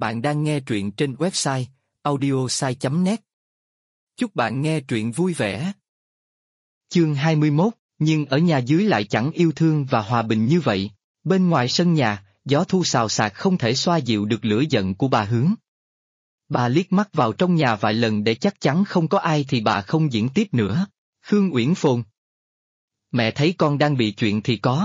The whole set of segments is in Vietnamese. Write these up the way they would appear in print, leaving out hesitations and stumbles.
Bạn đang nghe truyện trên website audiosai.net. Chúc bạn nghe truyện vui vẻ. Chương 21, nhưng ở nhà dưới lại chẳng yêu thương và hòa bình như vậy. Bên ngoài sân nhà, gió thu xào xạc không thể xoa dịu được lửa giận của bà Hướng. Bà liếc mắt vào trong nhà vài lần để chắc chắn không có ai thì bà không diễn tiếp nữa. Khương Uyển Phồn. Mẹ thấy con đang bị chuyện thì có.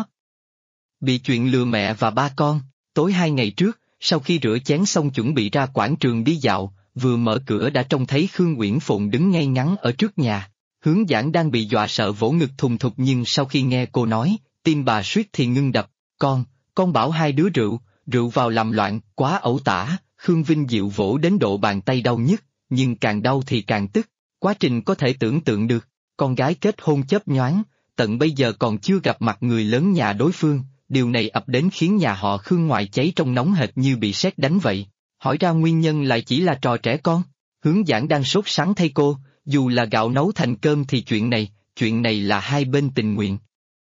Bị chuyện lừa mẹ và ba con. Tối 2 ngày trước, sau khi rửa chén xong chuẩn bị ra quảng trường đi dạo, vừa mở cửa đã trông thấy Khương Uyển Phồn đứng ngay ngắn ở trước nhà. Hướng Giãn đang bị dọa sợ vỗ ngực thùng thục, nhưng sau khi nghe cô nói, tim bà suýt thì ngưng đập. Con bảo hai đứa rượu vào làm loạn, quá ẩu tả. Khương Vinh Diệu vỗ đến độ bàn tay đau nhức, nhưng càng đau thì càng tức. Quá trình có thể tưởng tượng được, con gái kết hôn chớp nhoáng, tận bây giờ còn chưa gặp mặt người lớn nhà đối phương, điều này ập đến khiến nhà họ Khương ngoại cháy trong nóng hệt như bị sét đánh vậy. Hỏi ra nguyên nhân lại chỉ là trò trẻ con. Hướng Giãn đang sốt sắng thay cô, dù là gạo nấu thành cơm thì chuyện này là hai bên tình nguyện.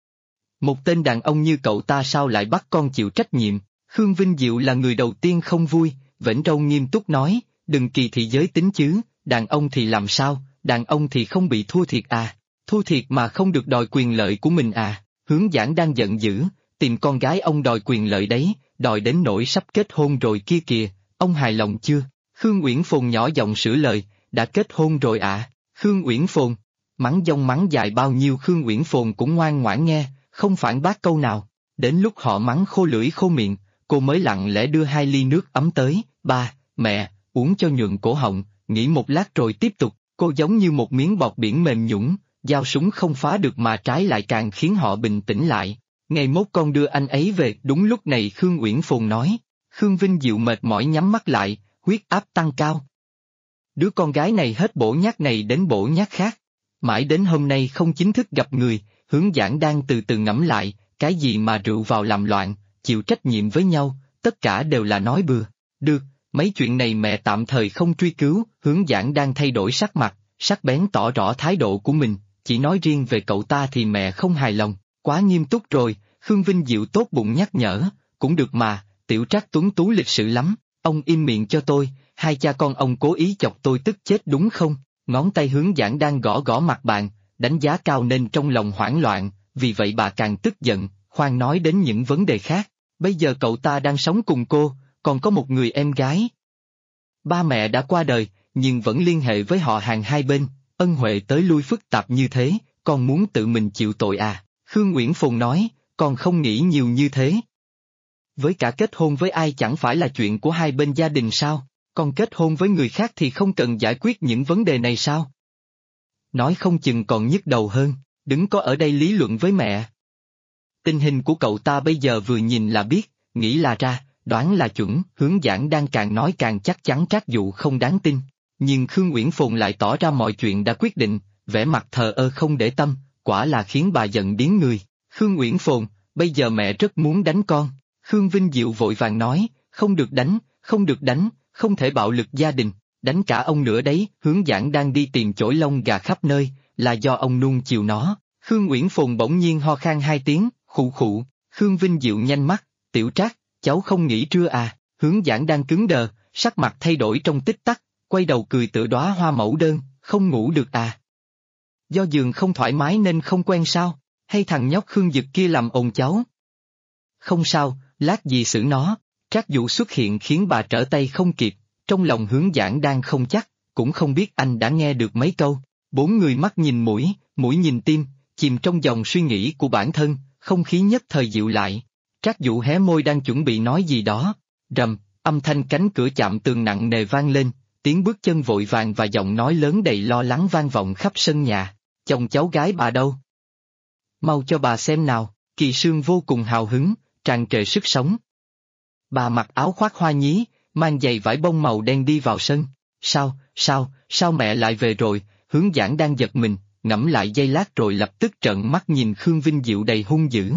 Một tên đàn ông như cậu ta sao lại bắt con chịu trách nhiệm? Khương Vinh Diệu là người đầu tiên không vui, vểnh râu nghiêm túc nói, đừng kỳ thị giới tính chứ, đàn ông thì làm sao, đàn ông thì không bị thua thiệt à, thua thiệt mà không được đòi quyền lợi của mình à? Hướng Giãn đang giận dữ, tìm con gái ông đòi quyền lợi đấy, đòi đến nỗi sắp kết hôn rồi kia kìa, ông hài lòng chưa? Khương Uyển Phồn nhỏ giọng sửa lời, đã kết hôn rồi à? Khương Uyển Phồn, mắng dông mắng dài bao nhiêu Khương Uyển Phồn cũng ngoan ngoãn nghe, không phản bác câu nào. Đến lúc họ mắng khô lưỡi khô miệng, cô mới lặng lẽ đưa 2 ly nước ấm tới. Ba, mẹ, uống cho nhuận cổ họng, nghỉ một lát rồi tiếp tục. Cô giống như một miếng bọt biển mềm nhũn, dao súng không phá được mà trái lại càng khiến họ bình tĩnh lại. Ngày mốt con đưa anh ấy về. Đúng lúc này Khương Uyển Phồn nói. Khương Vinh Diệu mệt mỏi nhắm mắt lại, huyết áp tăng cao. Đứa con gái này hết bổ nhát này đến bổ nhát khác. Mãi đến hôm nay không chính thức gặp người, Hướng Giãn đang từ từ ngẫm lại, cái gì mà rượu vào làm loạn, chịu trách nhiệm với nhau, tất cả đều là nói bừa. Được, mấy chuyện này mẹ tạm thời không truy cứu. Hướng Giãn đang thay đổi sắc mặt, sắc bén tỏ rõ thái độ của mình, chỉ nói riêng về cậu ta thì mẹ không hài lòng, quá nghiêm túc rồi. Khương Vinh Diệu tốt bụng nhắc nhở, cũng được mà, Tiểu Trác tuấn tú lịch sự lắm, ông im miệng cho tôi, hai cha con ông cố ý chọc tôi tức chết đúng không? Ngón tay Hướng Giãn đang gõ gõ mặt bàn, đánh giá cao nên trong lòng hoảng loạn, vì vậy bà càng tức giận, khoan nói đến những vấn đề khác. Bây giờ cậu ta đang sống cùng cô, còn có một người em gái. Ba mẹ đã qua đời, nhưng vẫn liên hệ với họ hàng hai bên, ân huệ tới lui phức tạp như thế, con muốn tự mình chịu tội à? Khương Uyển Phồn nói, con không nghĩ nhiều như thế. Với cả kết hôn với ai chẳng phải là chuyện của hai bên gia đình sao? Con kết hôn với người khác thì không cần giải quyết những vấn đề này sao? Nói không chừng còn nhức đầu hơn, đừng có ở đây lý luận với mẹ. Tình hình của cậu ta bây giờ vừa nhìn là biết, nghĩ là ra, đoán là chuẩn. Hướng Giãn đang càng nói càng chắc chắn Trác Dụ không đáng tin, nhưng Khương Uyển Phồn lại tỏ ra mọi chuyện đã quyết định, vẻ mặt thờ ơ không để tâm, quả là khiến bà giận điếng người. Khương Uyển Phồn, bây giờ mẹ rất muốn đánh con. Khương Vinh Diệu vội vàng nói, không được đánh, không được đánh, không thể bạo lực gia đình, đánh cả ông nữa đấy. Hướng Giãn đang đi tìm chổi lông gà khắp nơi, là do ông nuông chiều nó. Khương Uyển Phồn bỗng nhiên ho khan 2 tiếng, khụ khụ. Khương Vinh Diệu nhanh mắt, Tiểu Trác, cháu không nghỉ trưa à? Hướng Giãn đang cứng đờ, sắc mặt thay đổi trong tích tắc, quay đầu cười tựa đóa hoa mẫu đơn, không ngủ được à? Do giường không thoải mái nên không quen sao? Hay thằng nhóc Khương Dực kia làm ồn cháu? Không sao, lát gì xử nó. Trác Dụ xuất hiện khiến bà trở tay không kịp, trong lòng Hướng Giãn đang không chắc, cũng không biết anh đã nghe được mấy câu. 4 người mắt nhìn mũi, mũi nhìn tim, chìm trong dòng suy nghĩ của bản thân, không khí nhất thời dịu lại. Trác Dụ hé môi đang chuẩn bị nói gì đó, rầm, âm thanh cánh cửa chạm tường nặng nề vang lên, tiếng bước chân vội vàng và giọng nói lớn đầy lo lắng vang vọng khắp sân nhà. Chồng cháu gái bà đâu? Mau cho bà xem nào. Kỳ Sương vô cùng hào hứng, tràn trề sức sống. Bà mặc áo khoác hoa nhí, mang giày vải bông màu đen đi vào sân. Sao mẹ lại về rồi? Hướng Giãn đang giật mình, ngẫm lại giây lát rồi lập tức trợn mắt nhìn Khương Vinh Diệu đầy hung dữ.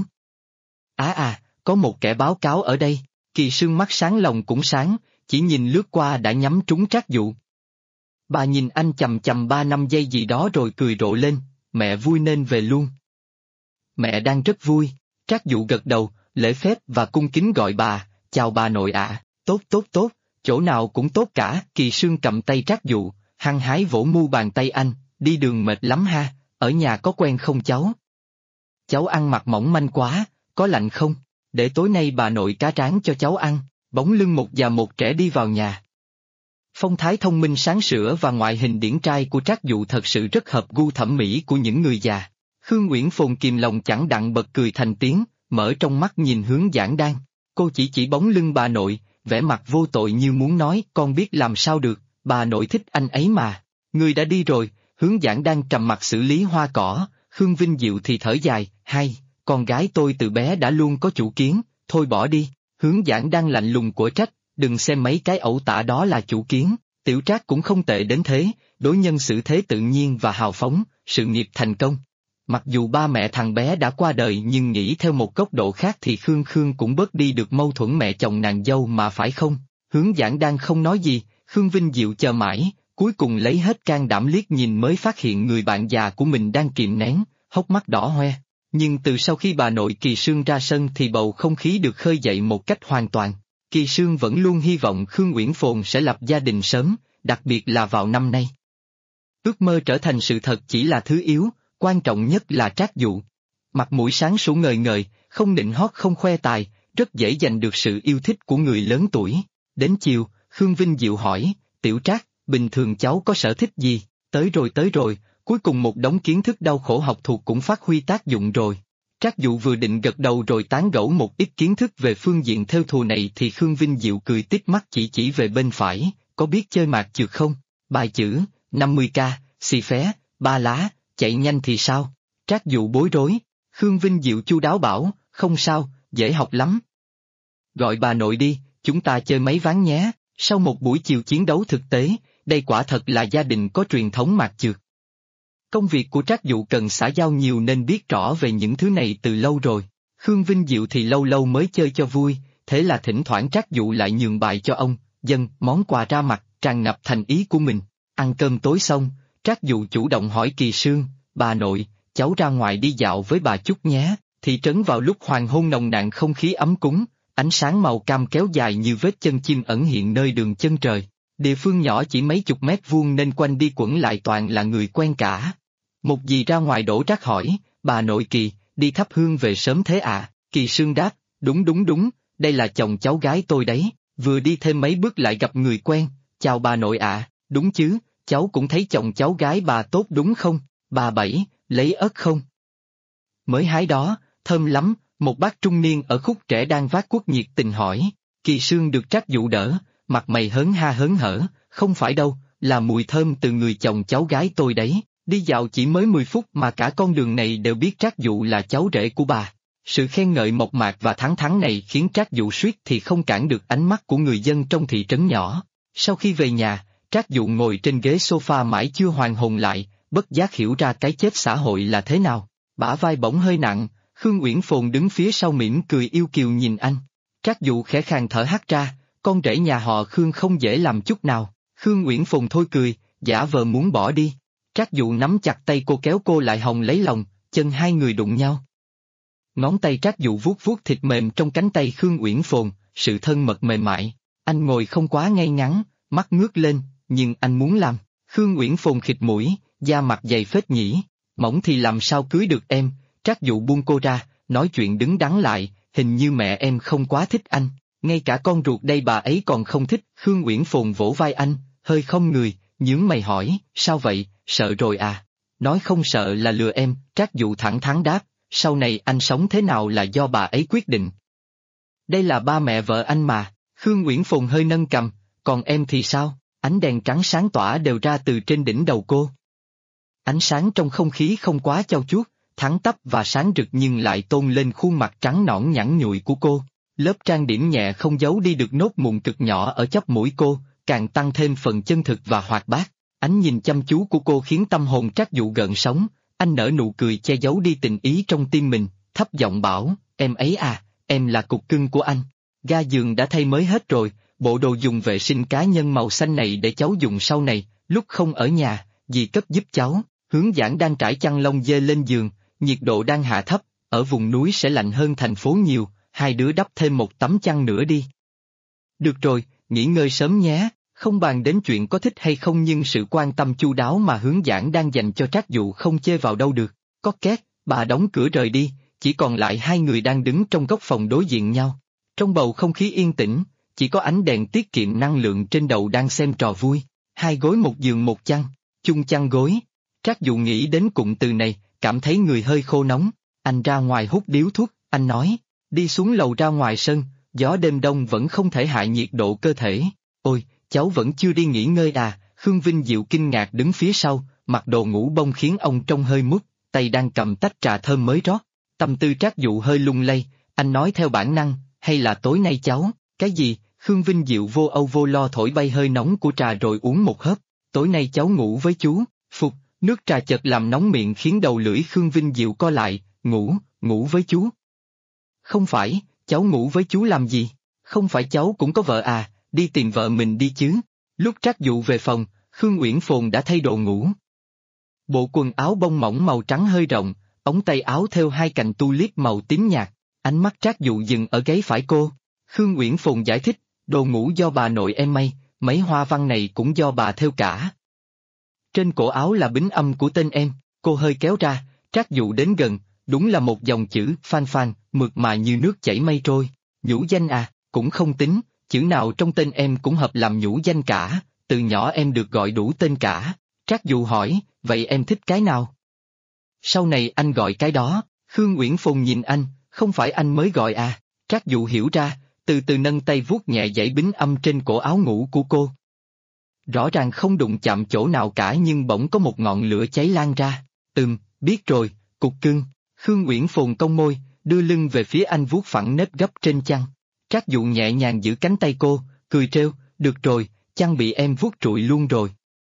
Có một kẻ báo cáo ở đây. Kỳ Sương mắt sáng lòng cũng sáng, chỉ nhìn lướt qua đã nhắm trúng Trác Dụ. Bà nhìn anh chằm chằm 3-5 giây gì đó rồi cười rộ lên, mẹ vui nên về luôn. Mẹ đang rất vui. Trác Dụ gật đầu, lễ phép và cung kính gọi bà, chào bà nội ạ. Tốt, chỗ nào cũng tốt cả. Kỳ Sương cầm tay Trác Dụ, hăng hái vỗ mu bàn tay anh, đi đường mệt lắm ha, ở nhà có quen không cháu? Cháu ăn mặc mỏng manh quá, có lạnh không? Để tối nay bà nội cá tráng cho cháu ăn. Bóng lưng một già một trẻ đi vào nhà. Phong thái thông minh sáng sủa và ngoại hình điển trai của Trác Dụ thật sự rất hợp gu thẩm mỹ của những người già. Khương Uyển Phồn kìm lòng chẳng đặng bật cười thành tiếng, mở trong mắt nhìn hướng Giảng Đan. Cô chỉ bóng lưng bà nội, vẻ mặt vô tội như muốn nói con biết làm sao được, bà nội thích anh ấy mà. Người đã đi rồi, hướng Giảng Đan trầm mặt xử lý hoa cỏ, Khương Vinh Diệu thì thở dài, hay, con gái tôi từ bé đã luôn có chủ kiến, thôi bỏ đi. Hướng Giảng Đan lạnh lùng của trách, đừng xem mấy cái ẩu tả đó là chủ kiến, Tiểu Trác cũng không tệ đến thế, đối nhân xử thế tự nhiên và hào phóng, sự nghiệp thành công. Mặc dù ba mẹ thằng bé đã qua đời nhưng nghĩ theo một góc độ khác thì Khương cũng bớt đi được mâu thuẫn mẹ chồng nàng dâu mà phải không? Hướng Giảng Đan không nói gì, Khương Vinh Diệu chờ mãi, cuối cùng lấy hết can đảm liếc nhìn mới phát hiện người bạn già của mình đang kìm nén, hốc mắt đỏ hoe. Nhưng từ sau khi bà nội Kỳ Sương ra sân thì bầu không khí được khơi dậy một cách hoàn toàn. Kỳ Sương vẫn luôn hy vọng Khương Uyển Phồn sẽ lập gia đình sớm, đặc biệt là vào năm nay. Ước mơ trở thành sự thật chỉ là thứ yếu, quan trọng nhất là Trác Dụ. Mặt mũi sáng sủa ngời ngời, không nịnh hót không khoe tài, rất dễ giành được sự yêu thích của người lớn tuổi. Đến chiều, Khương Vinh Diệu hỏi, Tiểu Trác, bình thường cháu có sở thích gì? Tới rồi, cuối cùng một đống kiến thức đau khổ học thuộc cũng phát huy tác dụng rồi. Trác Dụ vừa định gật đầu rồi tán gẫu một ít kiến thức về phương diện thêu thùa này thì Khương Vinh Diệu cười tít mắt chỉ về bên phải, có biết chơi mạc trượt không? Bài chữ, 50k, xì phé, 3 lá, chạy nhanh thì sao? Trác Dụ bối rối, Khương Vinh Diệu chu đáo bảo, không sao, dễ học lắm. Gọi bà nội đi, chúng ta chơi mấy ván nhé. Sau một buổi chiều chiến đấu thực tế, đây quả thật là gia đình có truyền thống mạc trượt. Công việc của Trác Dụ cần xã giao nhiều nên biết rõ về những thứ này từ lâu rồi. Khương Vinh Diệu thì lâu lâu mới chơi cho vui, thế là thỉnh thoảng Trác Dụ lại nhường bài cho ông, dâng món quà ra mặt, tràn ngập thành ý của mình. Ăn cơm tối xong, Trác Dụ chủ động hỏi Kỳ Sương, bà nội, cháu ra ngoài đi dạo với bà chút nhé. Thị trấn vào lúc hoàng hôn nồng nàn không khí ấm cúng, ánh sáng màu cam kéo dài như vết chân chim ẩn hiện nơi đường chân trời. Địa phương nhỏ chỉ mấy chục mét vuông nên quanh đi quẩn lại toàn là người quen cả. Một dì ra ngoài đổ rác hỏi, bà nội Kỳ, đi thắp hương về sớm thế à? Kỳ Sương đáp, đúng, đây là chồng cháu gái tôi đấy. Vừa đi thêm mấy bước lại gặp người quen, chào bà nội ạ, đúng chứ, cháu cũng thấy chồng cháu gái bà tốt đúng không? Bà Bảy, lấy ớt không? Mới hái đó, thơm lắm, một bác trung niên ở khúc trẻ đang vác cuốc nhiệt tình hỏi. Kỳ Sương được Trác Dụ đỡ, mặt mày hớn ha hớn hở, không phải đâu, là mùi thơm từ người chồng cháu gái tôi đấy. Đi dạo chỉ mới 10 phút mà cả con đường này đều biết Trác Dụ là cháu rể của bà. Sự khen ngợi mộc mạc và thẳng thắn này khiến Trác Dụ suýt thì không cản được ánh mắt của người dân trong thị trấn nhỏ. Sau khi về nhà, Trác Dụ ngồi trên ghế sofa mãi chưa hoàn hồn lại, bất giác hiểu ra cái chết xã hội là thế nào. Bả vai bỗng hơi nặng, Khương Uyển Phồn đứng phía sau mỉm cười yêu kiều nhìn anh. Trác Dụ khẽ khàng thở hắt ra, con rể nhà họ Khương không dễ làm chút nào. Khương Uyển Phồn thôi cười, giả vờ muốn bỏ đi. Trác Dụ nắm chặt tay cô kéo cô lại hòng lấy lòng, chân hai người đụng nhau. Ngón tay Trác Dụ vuốt thịt mềm trong cánh tay Khương Uyển Phồn, sự thân mật mềm mại. Anh ngồi không quá ngay ngắn, mắt ngước lên, nhưng anh muốn làm. Khương Uyển Phồn khịt mũi, da mặt dày phết nhỉ, mỏng thì làm sao cưới được em. Trác Dụ buông cô ra, nói chuyện đứng đắn lại, hình như mẹ em không quá thích anh, ngay cả con ruột đây bà ấy còn không thích. Khương Uyển Phồn vỗ vai anh, hơi không người, nhướng mày hỏi, sao vậy, sợ rồi à? Nói không sợ là lừa em, Trác Dụ thẳng thắn đáp, sau này anh sống thế nào là do bà ấy quyết định. Đây là ba mẹ vợ anh mà. Khương Uyển Phồn hơi nâng cằm, còn em thì sao? Ánh đèn trắng sáng tỏa đều ra từ trên đỉnh đầu cô. Ánh sáng trong không khí không quá chau chuốt, thẳng tắp và sáng rực nhưng lại tôn lên khuôn mặt trắng nõn nhẵn nhụi của cô. Lớp trang điểm nhẹ không giấu đi được nốt mụn cực nhỏ ở chóp mũi cô, càng tăng thêm phần chân thực và hoạt bát. Ánh nhìn chăm chú của cô khiến tâm hồn Trác Dụ gợn sóng, anh nở nụ cười che giấu đi tình ý trong tim mình, thấp giọng bảo, em ấy à, em là cục cưng của anh. Ga giường đã thay mới hết rồi, bộ đồ dùng vệ sinh cá nhân màu xanh này để cháu dùng sau này, lúc không ở nhà, dì cấp giúp cháu. Hướng Giảng đang trải chăn lông dê lên giường, nhiệt độ đang hạ thấp, ở vùng núi sẽ lạnh hơn thành phố nhiều, hai đứa đắp thêm một tấm chăn nữa đi. Được rồi, nghỉ ngơi sớm nhé, không bàn đến chuyện có thích hay không nhưng sự quan tâm chu đáo mà hướng giảng đang dành cho Trác Dụ không chê vào đâu được. Có két, bà đóng cửa rời đi, chỉ còn lại hai người đang đứng trong góc phòng đối diện nhau. Trong bầu không khí yên tĩnh, chỉ có ánh đèn tiết kiệm năng lượng trên đầu đang xem trò vui. Hai gối một giường một chăn, chung chăn gối. Trác Dụ nghĩ đến cụm từ này, cảm thấy người hơi khô nóng. Anh ra ngoài hút điếu thuốc, anh nói, đi xuống lầu ra ngoài sân, gió đêm đông vẫn không thể hạ nhiệt độ cơ thể. Ôi, cháu vẫn chưa đi nghỉ ngơi à? Khương Vinh Diệu kinh ngạc đứng phía sau, mặc đồ ngủ bông khiến ông trông hơi mút, tay đang cầm tách trà thơm mới rót. Tâm tư Trác Dụ hơi lung lay, anh nói theo bản năng, hay là tối nay cháu, cái gì? Khương Vinh Diệu vô âu vô lo thổi bay hơi nóng của trà rồi uống một hớp, tối nay cháu ngủ với chú, phục, nước trà chợt làm nóng miệng khiến đầu lưỡi Khương Vinh Diệu co lại, ngủ với chú. Không phải, cháu ngủ với chú làm gì? Không phải cháu cũng có vợ à, đi tìm vợ mình đi chứ. Lúc Trác Dụ về phòng, Khương Uyển Phồn đã thay đồ ngủ. Bộ quần áo bông mỏng màu trắng hơi rộng, ống tay áo thêu hai cành tulip màu tím nhạt, ánh mắt Trác Dụ dừng ở gáy phải cô. Khương Uyển Phồn giải thích, đồ ngủ do bà nội em may, mấy hoa văn này cũng do bà thêu cả. Trên cổ áo là bính âm của tên em, cô hơi kéo ra, Trác Dụ đến gần, đúng là một dòng chữ Phan Phan, mượt mà như nước chảy mây trôi. Nhũ danh à, cũng không tính, chữ nào trong tên em cũng hợp làm nhũ danh cả, từ nhỏ em được gọi đủ tên cả. Trác Dụ hỏi, vậy em thích cái nào? Sau này anh gọi cái đó. Khương Uyển Phồn nhìn anh, không phải anh mới gọi à? Trác Dụ hiểu ra, từ từ nâng tay vuốt nhẹ dãy bính âm trên cổ áo ngủ của cô. Rõ ràng không đụng chạm chỗ nào cả nhưng bỗng có một ngọn lửa cháy lan ra. Biết rồi, cục cưng. Khương Uyển Phồn cong môi, đưa lưng về phía anh vuốt phẳng nếp gấp trên chăn. Trác Dụ nhẹ nhàng giữ cánh tay cô, cười trêu, được rồi, chăn bị em vuốt trụi luôn rồi.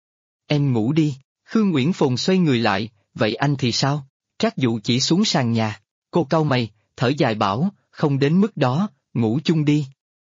Em ngủ đi. Khương Uyển Phồn xoay người lại, vậy anh thì sao? Trác Dụ chỉ xuống sàn nhà. Cô cau mày, thở dài bảo, không đến mức đó, ngủ chung đi.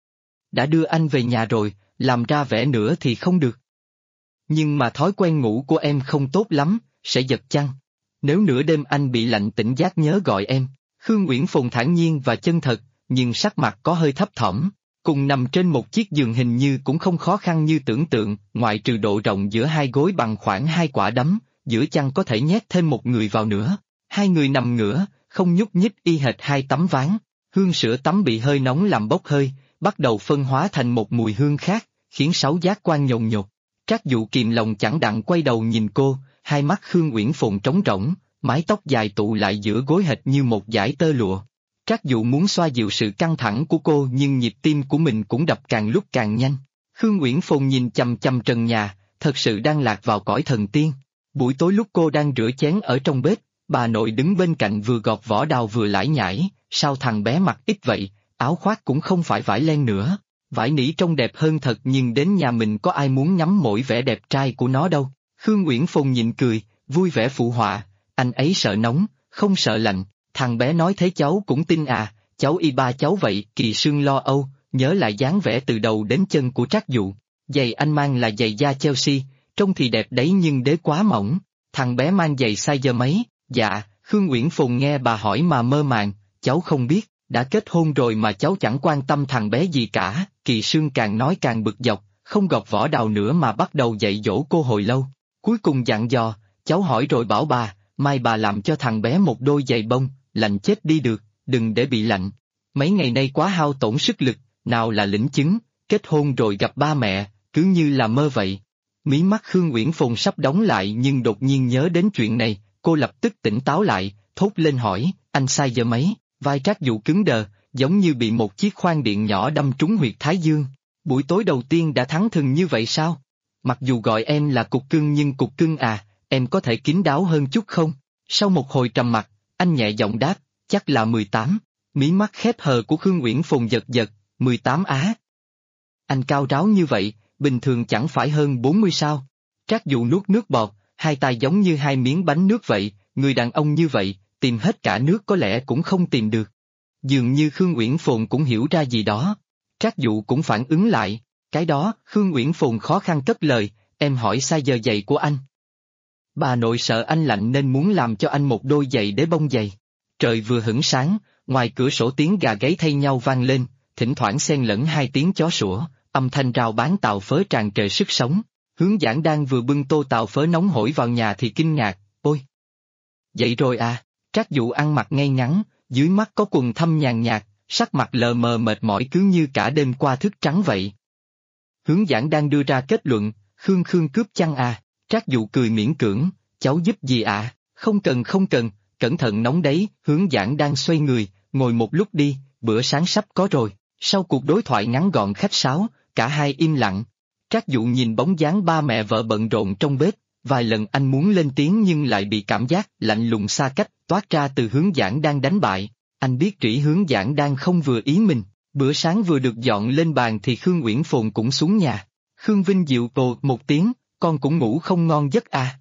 Đã đưa anh về nhà rồi, làm ra vẻ nữa thì không được. Nhưng mà thói quen ngủ của em không tốt lắm, sẽ giật chăn. Nếu nửa đêm anh bị lạnh tỉnh giấc nhớ gọi em. Khương Uyển Phồn thản nhiên và chân thật, nhưng sắc mặt có hơi thấp thỏm. Cùng nằm trên một chiếc giường hình như cũng không khó khăn như tưởng tượng, ngoại trừ độ rộng giữa hai gối bằng khoảng 2 quả đấm, giữa chăn có thể nhét thêm một người vào nữa. Hai người nằm ngửa, không nhúc nhích y hệt hai tấm ván. Hương sữa tắm bị hơi nóng làm bốc hơi, bắt đầu phân hóa thành một mùi hương khác, khiến sáu giác quan nhồn nhột. Trác Dụ kìm lòng chẳng đặng quay đầu nhìn cô, hai mắt Khương Uyển Phồn trống rỗng, mái tóc dài tụ lại giữa gối hệt như một dải tơ lụa. Trác Dụ muốn xoa dịu sự căng thẳng của cô nhưng nhịp tim của mình cũng đập càng lúc càng nhanh. Khương Uyển Phồn nhìn chằm chằm trần nhà, thật sự đang lạc vào cõi thần tiên. Buổi tối lúc cô đang rửa chén ở trong bếp, bà nội đứng bên cạnh vừa gọt vỏ đào vừa lải nhải, sao thằng bé mặc ít vậy, áo khoác cũng không phải vải len nữa. Vải nỉ trông đẹp hơn thật nhưng đến nhà mình có ai muốn ngắm mỗi vẻ đẹp trai của nó đâu. Khương Uyển Phồn nhịn cười, vui vẻ phụ họa, anh ấy sợ nóng, không sợ lạnh, thằng bé nói thế cháu cũng tin à, cháu y ba cháu vậy. Kỳ Sương lo âu, nhớ lại dáng vẻ từ đầu đến chân của Trác Dụ. Giày anh mang là giày da Chelsea, trông thì đẹp đấy nhưng đế quá mỏng, thằng bé mang giày size mấy? Dạ, Khương Uyển Phồn nghe bà hỏi mà mơ màng, cháu không biết, đã kết hôn rồi mà cháu chẳng quan tâm thằng bé gì cả. Kỳ Sương càng nói càng bực dọc, không gọt vỏ đào nữa mà bắt đầu dạy dỗ cô hồi lâu. Cuối cùng dặn dò, cháu hỏi rồi bảo bà, mai bà làm cho thằng bé một đôi giày bông, lạnh chết đi được, đừng để bị lạnh. Mấy ngày nay quá hao tổn sức lực, nào là lĩnh chứng, kết hôn rồi gặp ba mẹ, cứ như là mơ vậy. Mí mắt Khương Uyển Phồn sắp đóng lại nhưng đột nhiên nhớ đến chuyện này, cô lập tức tỉnh táo lại, thốt lên hỏi, anh sai giờ mấy? Vai Trác Dụ cứng đờ, giống như bị một chiếc khoan điện nhỏ đâm trúng huyệt thái dương. Buổi tối đầu tiên đã thắng thừng như vậy sao? Mặc dù gọi em là cục cưng nhưng cục cưng à, em có thể kín đáo hơn chút không? Sau một hồi trầm mặc, anh nhẹ giọng đáp, chắc là 18. Mí mắt khép hờ của Khương Uyển Phồn giật giật, 18 á. Anh cao ráo như vậy, bình thường chẳng phải hơn 40 sao? Trác Dụ nuốt nước bọt, hai tay giống như hai miếng bánh nước vậy, người đàn ông như vậy, tìm hết cả nước có lẽ cũng không tìm được. Dường như Khương Uyển Phồn cũng hiểu ra gì đó. Trác Dụ cũng phản ứng lại, cái đó, Khương Uyển Phồn khó khăn cất lời, em hỏi sai giờ giày của anh. Bà nội sợ anh lạnh nên muốn làm cho anh một đôi giày đế bông giày. Trời vừa hửng sáng, ngoài cửa sổ tiếng gà gáy thay nhau vang lên, thỉnh thoảng xen lẫn hai tiếng chó sủa, âm thanh rao bán tàu phớ tràn trề sức sống. Hướng Giảng đang vừa bưng tô tàu phớ nóng hổi vào nhà thì kinh ngạc, ôi! Dậy rồi à? Trác Dụ ăn mặc ngay ngắn, dưới mắt có quần thâm nhàn nhạt, sắc mặt lờ mờ mệt mỏi cứ như cả đêm qua thức trắng vậy. Hướng Giảng đang đưa ra kết luận, Khương cướp chăng à? Trác Dụ cười miễn cưỡng, cháu giúp gì ạ? Không cần, cẩn thận nóng đấy. Hướng Giảng đang xoay người, ngồi một lúc đi, bữa sáng sắp có rồi. Sau cuộc đối thoại ngắn gọn khách sáo, cả hai im lặng. Trác Dụ nhìn bóng dáng ba mẹ vợ bận rộn trong bếp, vài lần anh muốn lên tiếng nhưng lại bị cảm giác lạnh lùng xa cách toát ra từ Hướng Giảng đang đánh bại. Anh biết rỉ Hướng Giảng đang không vừa ý mình. Bữa sáng vừa được dọn lên bàn thì Khương Uyển Phồn cũng xuống nhà. Khương Vinh Diệu ồ một tiếng, con cũng ngủ không ngon giấc à.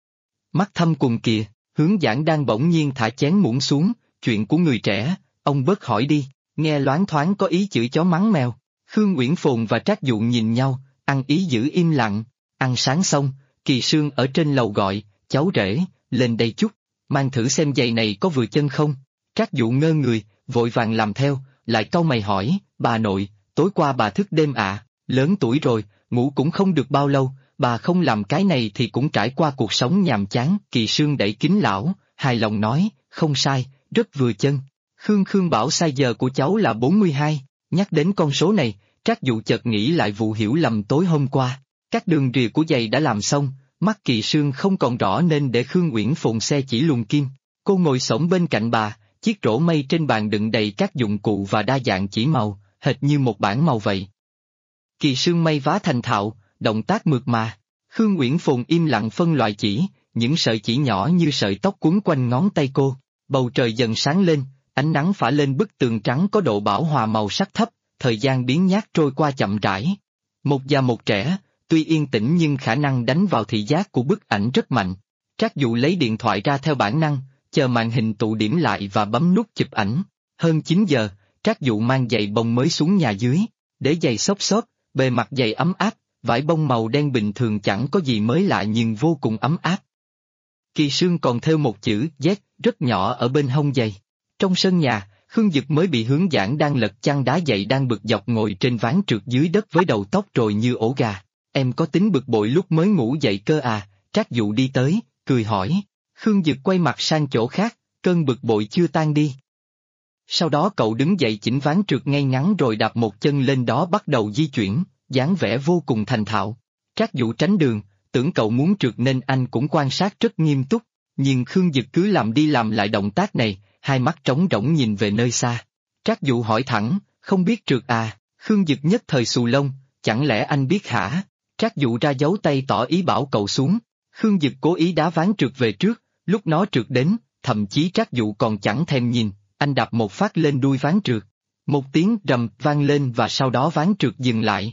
Mắt thâm quầng kìa, Hướng Giảng đang bỗng nhiên thả chén muỗng xuống, chuyện của người trẻ, ông bớt hỏi đi, nghe loáng thoáng có ý chửi chó mắng mèo. Khương Uyển Phồn và Trác Dụ nhìn nhau, ăn ý giữ im lặng. Ăn sáng xong, Kỳ Sương ở trên lầu gọi, cháu rể, lên đây chút, mang thử xem giày này có vừa chân không. Trác Dụ ngơ người, vội vàng làm theo, lại cau mày hỏi, bà nội, tối qua bà thức đêm ạ, lớn tuổi rồi, ngủ cũng không được bao lâu, bà không làm cái này thì cũng trải qua cuộc sống nhàm chán. Kỳ Sương đẩy kính lão, hài lòng nói, không sai, rất vừa chân. Khương bảo sai giờ của cháu là 42, nhắc đến con số này, Trác Dụ chợt nghĩ lại vụ hiểu lầm tối hôm qua. Các đường rìa của giày đã làm xong, mắt Kỳ Sương không còn rõ nên để Khương Uyển Phồn xe chỉ luồn kim. Cô ngồi xổm bên cạnh bà, chiếc rổ mây trên bàn đựng đầy các dụng cụ và đa dạng chỉ màu, hệt như một bảng màu vậy. Kỳ Sương may vá thành thạo, động tác mượt mà. Khương Uyển Phồn im lặng phân loại chỉ, những sợi chỉ nhỏ như sợi tóc quấn quanh ngón tay cô. Bầu trời dần sáng lên, ánh nắng phả lên bức tường trắng có độ bão hòa màu sắc thấp, thời gian biến nhát trôi qua chậm rãi. Một già một trẻ, tuy yên tĩnh nhưng khả năng đánh vào thị giác của bức ảnh rất mạnh. Trác Dụ lấy điện thoại ra theo bản năng, chờ màn hình tụ điểm lại và bấm nút chụp ảnh. Hơn 9 giờ, Trác Dụ mang giày bông mới xuống nhà dưới, để giày xốp xốp, bề mặt giày ấm áp, vải bông màu đen bình thường chẳng có gì mới lạ nhưng vô cùng ấm áp. Kỳ Sương còn thêu một chữ Z rất nhỏ ở bên hông giày. Trong sân nhà, Khương Dực mới bị Hướng Giảng đang lật chăn đá dậy đang bực dọc ngồi trên ván trượt dưới đất với đầu tóc trồi như ổ gà. Em có tính bực bội lúc mới ngủ dậy cơ à? Trác Dụ đi tới, cười hỏi. Khương Dực quay mặt sang chỗ khác, cơn bực bội chưa tan đi. Sau đó cậu đứng dậy chỉnh ván trượt ngay ngắn rồi đạp một chân lên đó bắt đầu di chuyển, dáng vẻ vô cùng thành thạo. Trác Dụ tránh đường, tưởng cậu muốn trượt nên anh cũng quan sát rất nghiêm túc, nhưng Khương Dực cứ làm đi làm lại động tác này, hai mắt trống rỗng nhìn về nơi xa. Trác Dụ hỏi thẳng, không biết trượt à? Khương Dực nhất thời xù lông, chẳng lẽ anh biết hả? Trác Dụ ra dấu tay tỏ ý bảo cậu xuống. Khương Dực cố ý đá ván trượt về trước, lúc nó trượt đến, thậm chí Trác Dụ còn chẳng thèm nhìn, anh đạp một phát lên đuôi ván trượt. Một tiếng rầm vang lên và sau đó ván trượt dừng lại.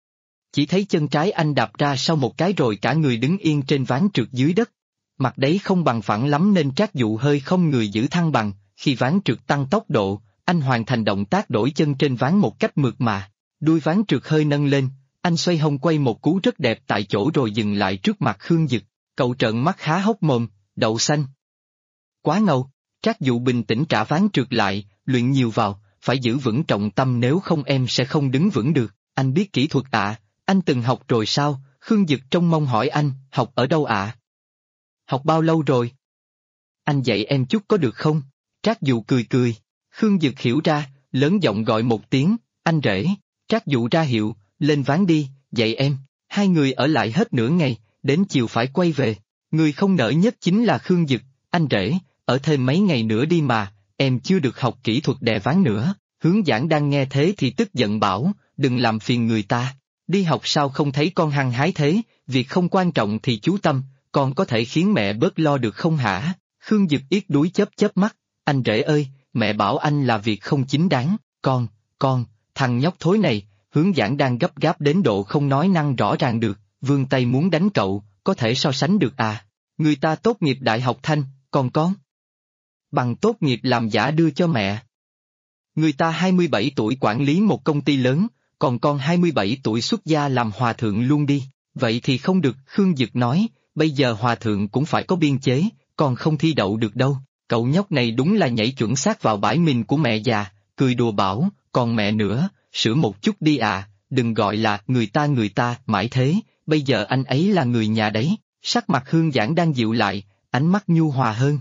Chỉ thấy chân trái anh đạp ra sau một cái rồi cả người đứng yên trên ván trượt dưới đất. Mặt đấy không bằng phẳng lắm nên Trác Dụ hơi không người giữ thăng bằng, khi ván trượt tăng tốc độ, anh hoàn thành động tác đổi chân trên ván một cách mượt mà. Đuôi ván trượt hơi nâng lên, anh xoay hông quay một cú rất đẹp tại chỗ rồi dừng lại trước mặt Khương Dực. Cậu trợn mắt há hốc mồm, đậu xanh. Quá ngầu. Trác Dụ bình tĩnh trả ván trượt lại, luyện nhiều vào, phải giữ vững trọng tâm nếu không em sẽ không đứng vững được. Anh biết kỹ thuật ạ, anh từng học rồi sao? Khương Dực trông mong hỏi anh, học ở đâu ạ? Học bao lâu rồi? Anh dạy em chút có được không? Trác Dụ cười. Khương Dực hiểu ra, lớn giọng gọi một tiếng, anh rể. Trác Dụ ra hiệu, lên ván đi, dạy em. Hai người ở lại hết nửa ngày, đến chiều phải quay về. Người không nỡ nhất chính là Khương Dực, anh rể, ở thêm mấy ngày nữa đi mà, em chưa được học kỹ thuật đè ván nữa. Hướng Giảng đang nghe thế thì tức giận bảo, đừng làm phiền người ta. Đi học sao không thấy con hăng hái thế, việc không quan trọng thì chú tâm, con có thể khiến mẹ bớt lo được không hả? Khương Dực yết đuối chớp mắt, anh rể ơi, mẹ bảo anh là việc không chính đáng, con, thằng nhóc thối này. Hướng Giảng đang gấp gáp đến độ không nói năng rõ ràng được, vươn tay muốn đánh cậu, có thể so sánh được à? Người ta tốt nghiệp đại học Thanh, còn con? Bằng tốt nghiệp làm giả đưa cho mẹ. Người ta 27 tuổi quản lý một công ty lớn, còn con 27 tuổi xuất gia làm hòa thượng luôn đi. Vậy thì không được, Khương Dực nói, bây giờ hòa thượng cũng phải có biên chế, còn không thi đậu được đâu. Cậu nhóc này đúng là nhảy chuẩn xác vào bãi mình của mẹ già, cười đùa bảo, còn mẹ nữa, sửa một chút đi à, đừng gọi là người ta mãi thế, bây giờ anh ấy là người nhà đấy. Sắc mặt Hương Giảng đang dịu lại, ánh mắt nhu hòa hơn.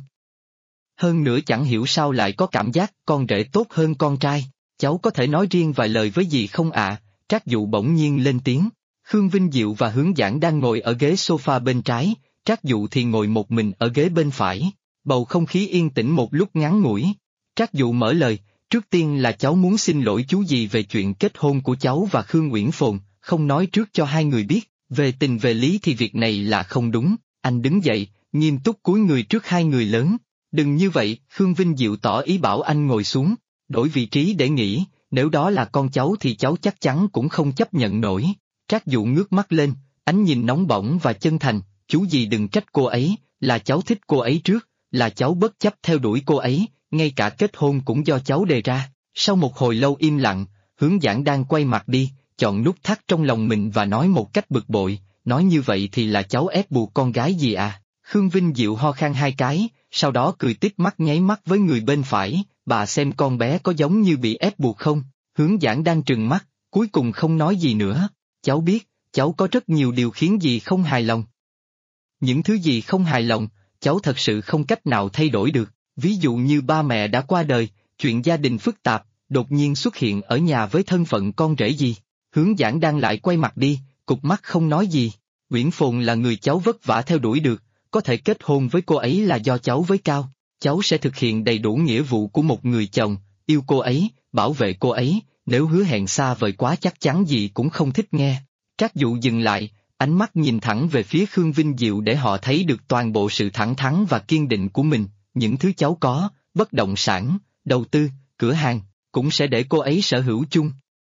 Hơn nữa chẳng hiểu sao lại có cảm giác con rể tốt hơn con trai, cháu có thể nói riêng vài lời với dì không ạ? Trác Dụ bỗng nhiên lên tiếng. Khương Vinh Diệu và Hướng Giảng đang ngồi ở ghế sofa bên trái, Trác Dụ thì ngồi một mình ở ghế bên phải. Bầu không khí yên tĩnh một lúc ngắn ngủi. Trác Dụ mở lời, trước tiên là cháu muốn xin lỗi chú dì về chuyện kết hôn của cháu và Khương Uyển Phồn, không nói trước cho hai người biết, về tình về lý thì việc này là không đúng. Anh đứng dậy, nghiêm túc cúi người trước hai người lớn. Đừng như vậy, Khương Vinh Diệu tỏ ý bảo anh ngồi xuống, đổi vị trí để nghĩ, nếu đó là con cháu thì cháu chắc chắn cũng không chấp nhận nổi. Trác Dụ ngước mắt lên, ánh nhìn nóng bỏng và chân thành, chú dì đừng trách cô ấy, là cháu thích cô ấy trước, là cháu bất chấp theo đuổi cô ấy, ngay cả kết hôn cũng do cháu đề ra. Sau một hồi lâu im lặng, Hướng Giảng đang quay mặt đi, chọn nút thắt trong lòng mình và nói một cách bực bội, nói như vậy thì là cháu ép buộc con gái gì à? Khương Vinh Diệu ho khan hai cái, sau đó cười tít mắt nháy mắt với người bên phải, bà xem con bé có giống như bị ép buộc không? Hướng Giảng đang trừng mắt, cuối cùng không nói gì nữa. Cháu biết, cháu có rất nhiều điều khiến dì không hài lòng. Những thứ gì không hài lòng, cháu thật sự không cách nào thay đổi được, ví dụ như ba mẹ đã qua đời, chuyện gia đình phức tạp, đột nhiên xuất hiện ở nhà với thân phận con rể gì. Hướng Giảng đang lại quay mặt đi, cụp mắt không nói gì. Uyển Phồn là người cháu vất vả theo đuổi được, có thể kết hôn với cô ấy là do cháu với Cao. Cháu sẽ thực hiện đầy đủ nghĩa vụ của một người chồng, yêu cô ấy, bảo vệ cô ấy, nếu hứa hẹn xa vời quá chắc chắn gì cũng không thích nghe. Trác Dụ dừng lại, ánh mắt nhìn thẳng về phía Khương Vinh Diệu để họ thấy được toàn bộ sự thẳng thắn và kiên định của mình, những thứ cháu có, bất động sản, đầu tư, cửa hàng, cũng sẽ để cô ấy sở hữu chung.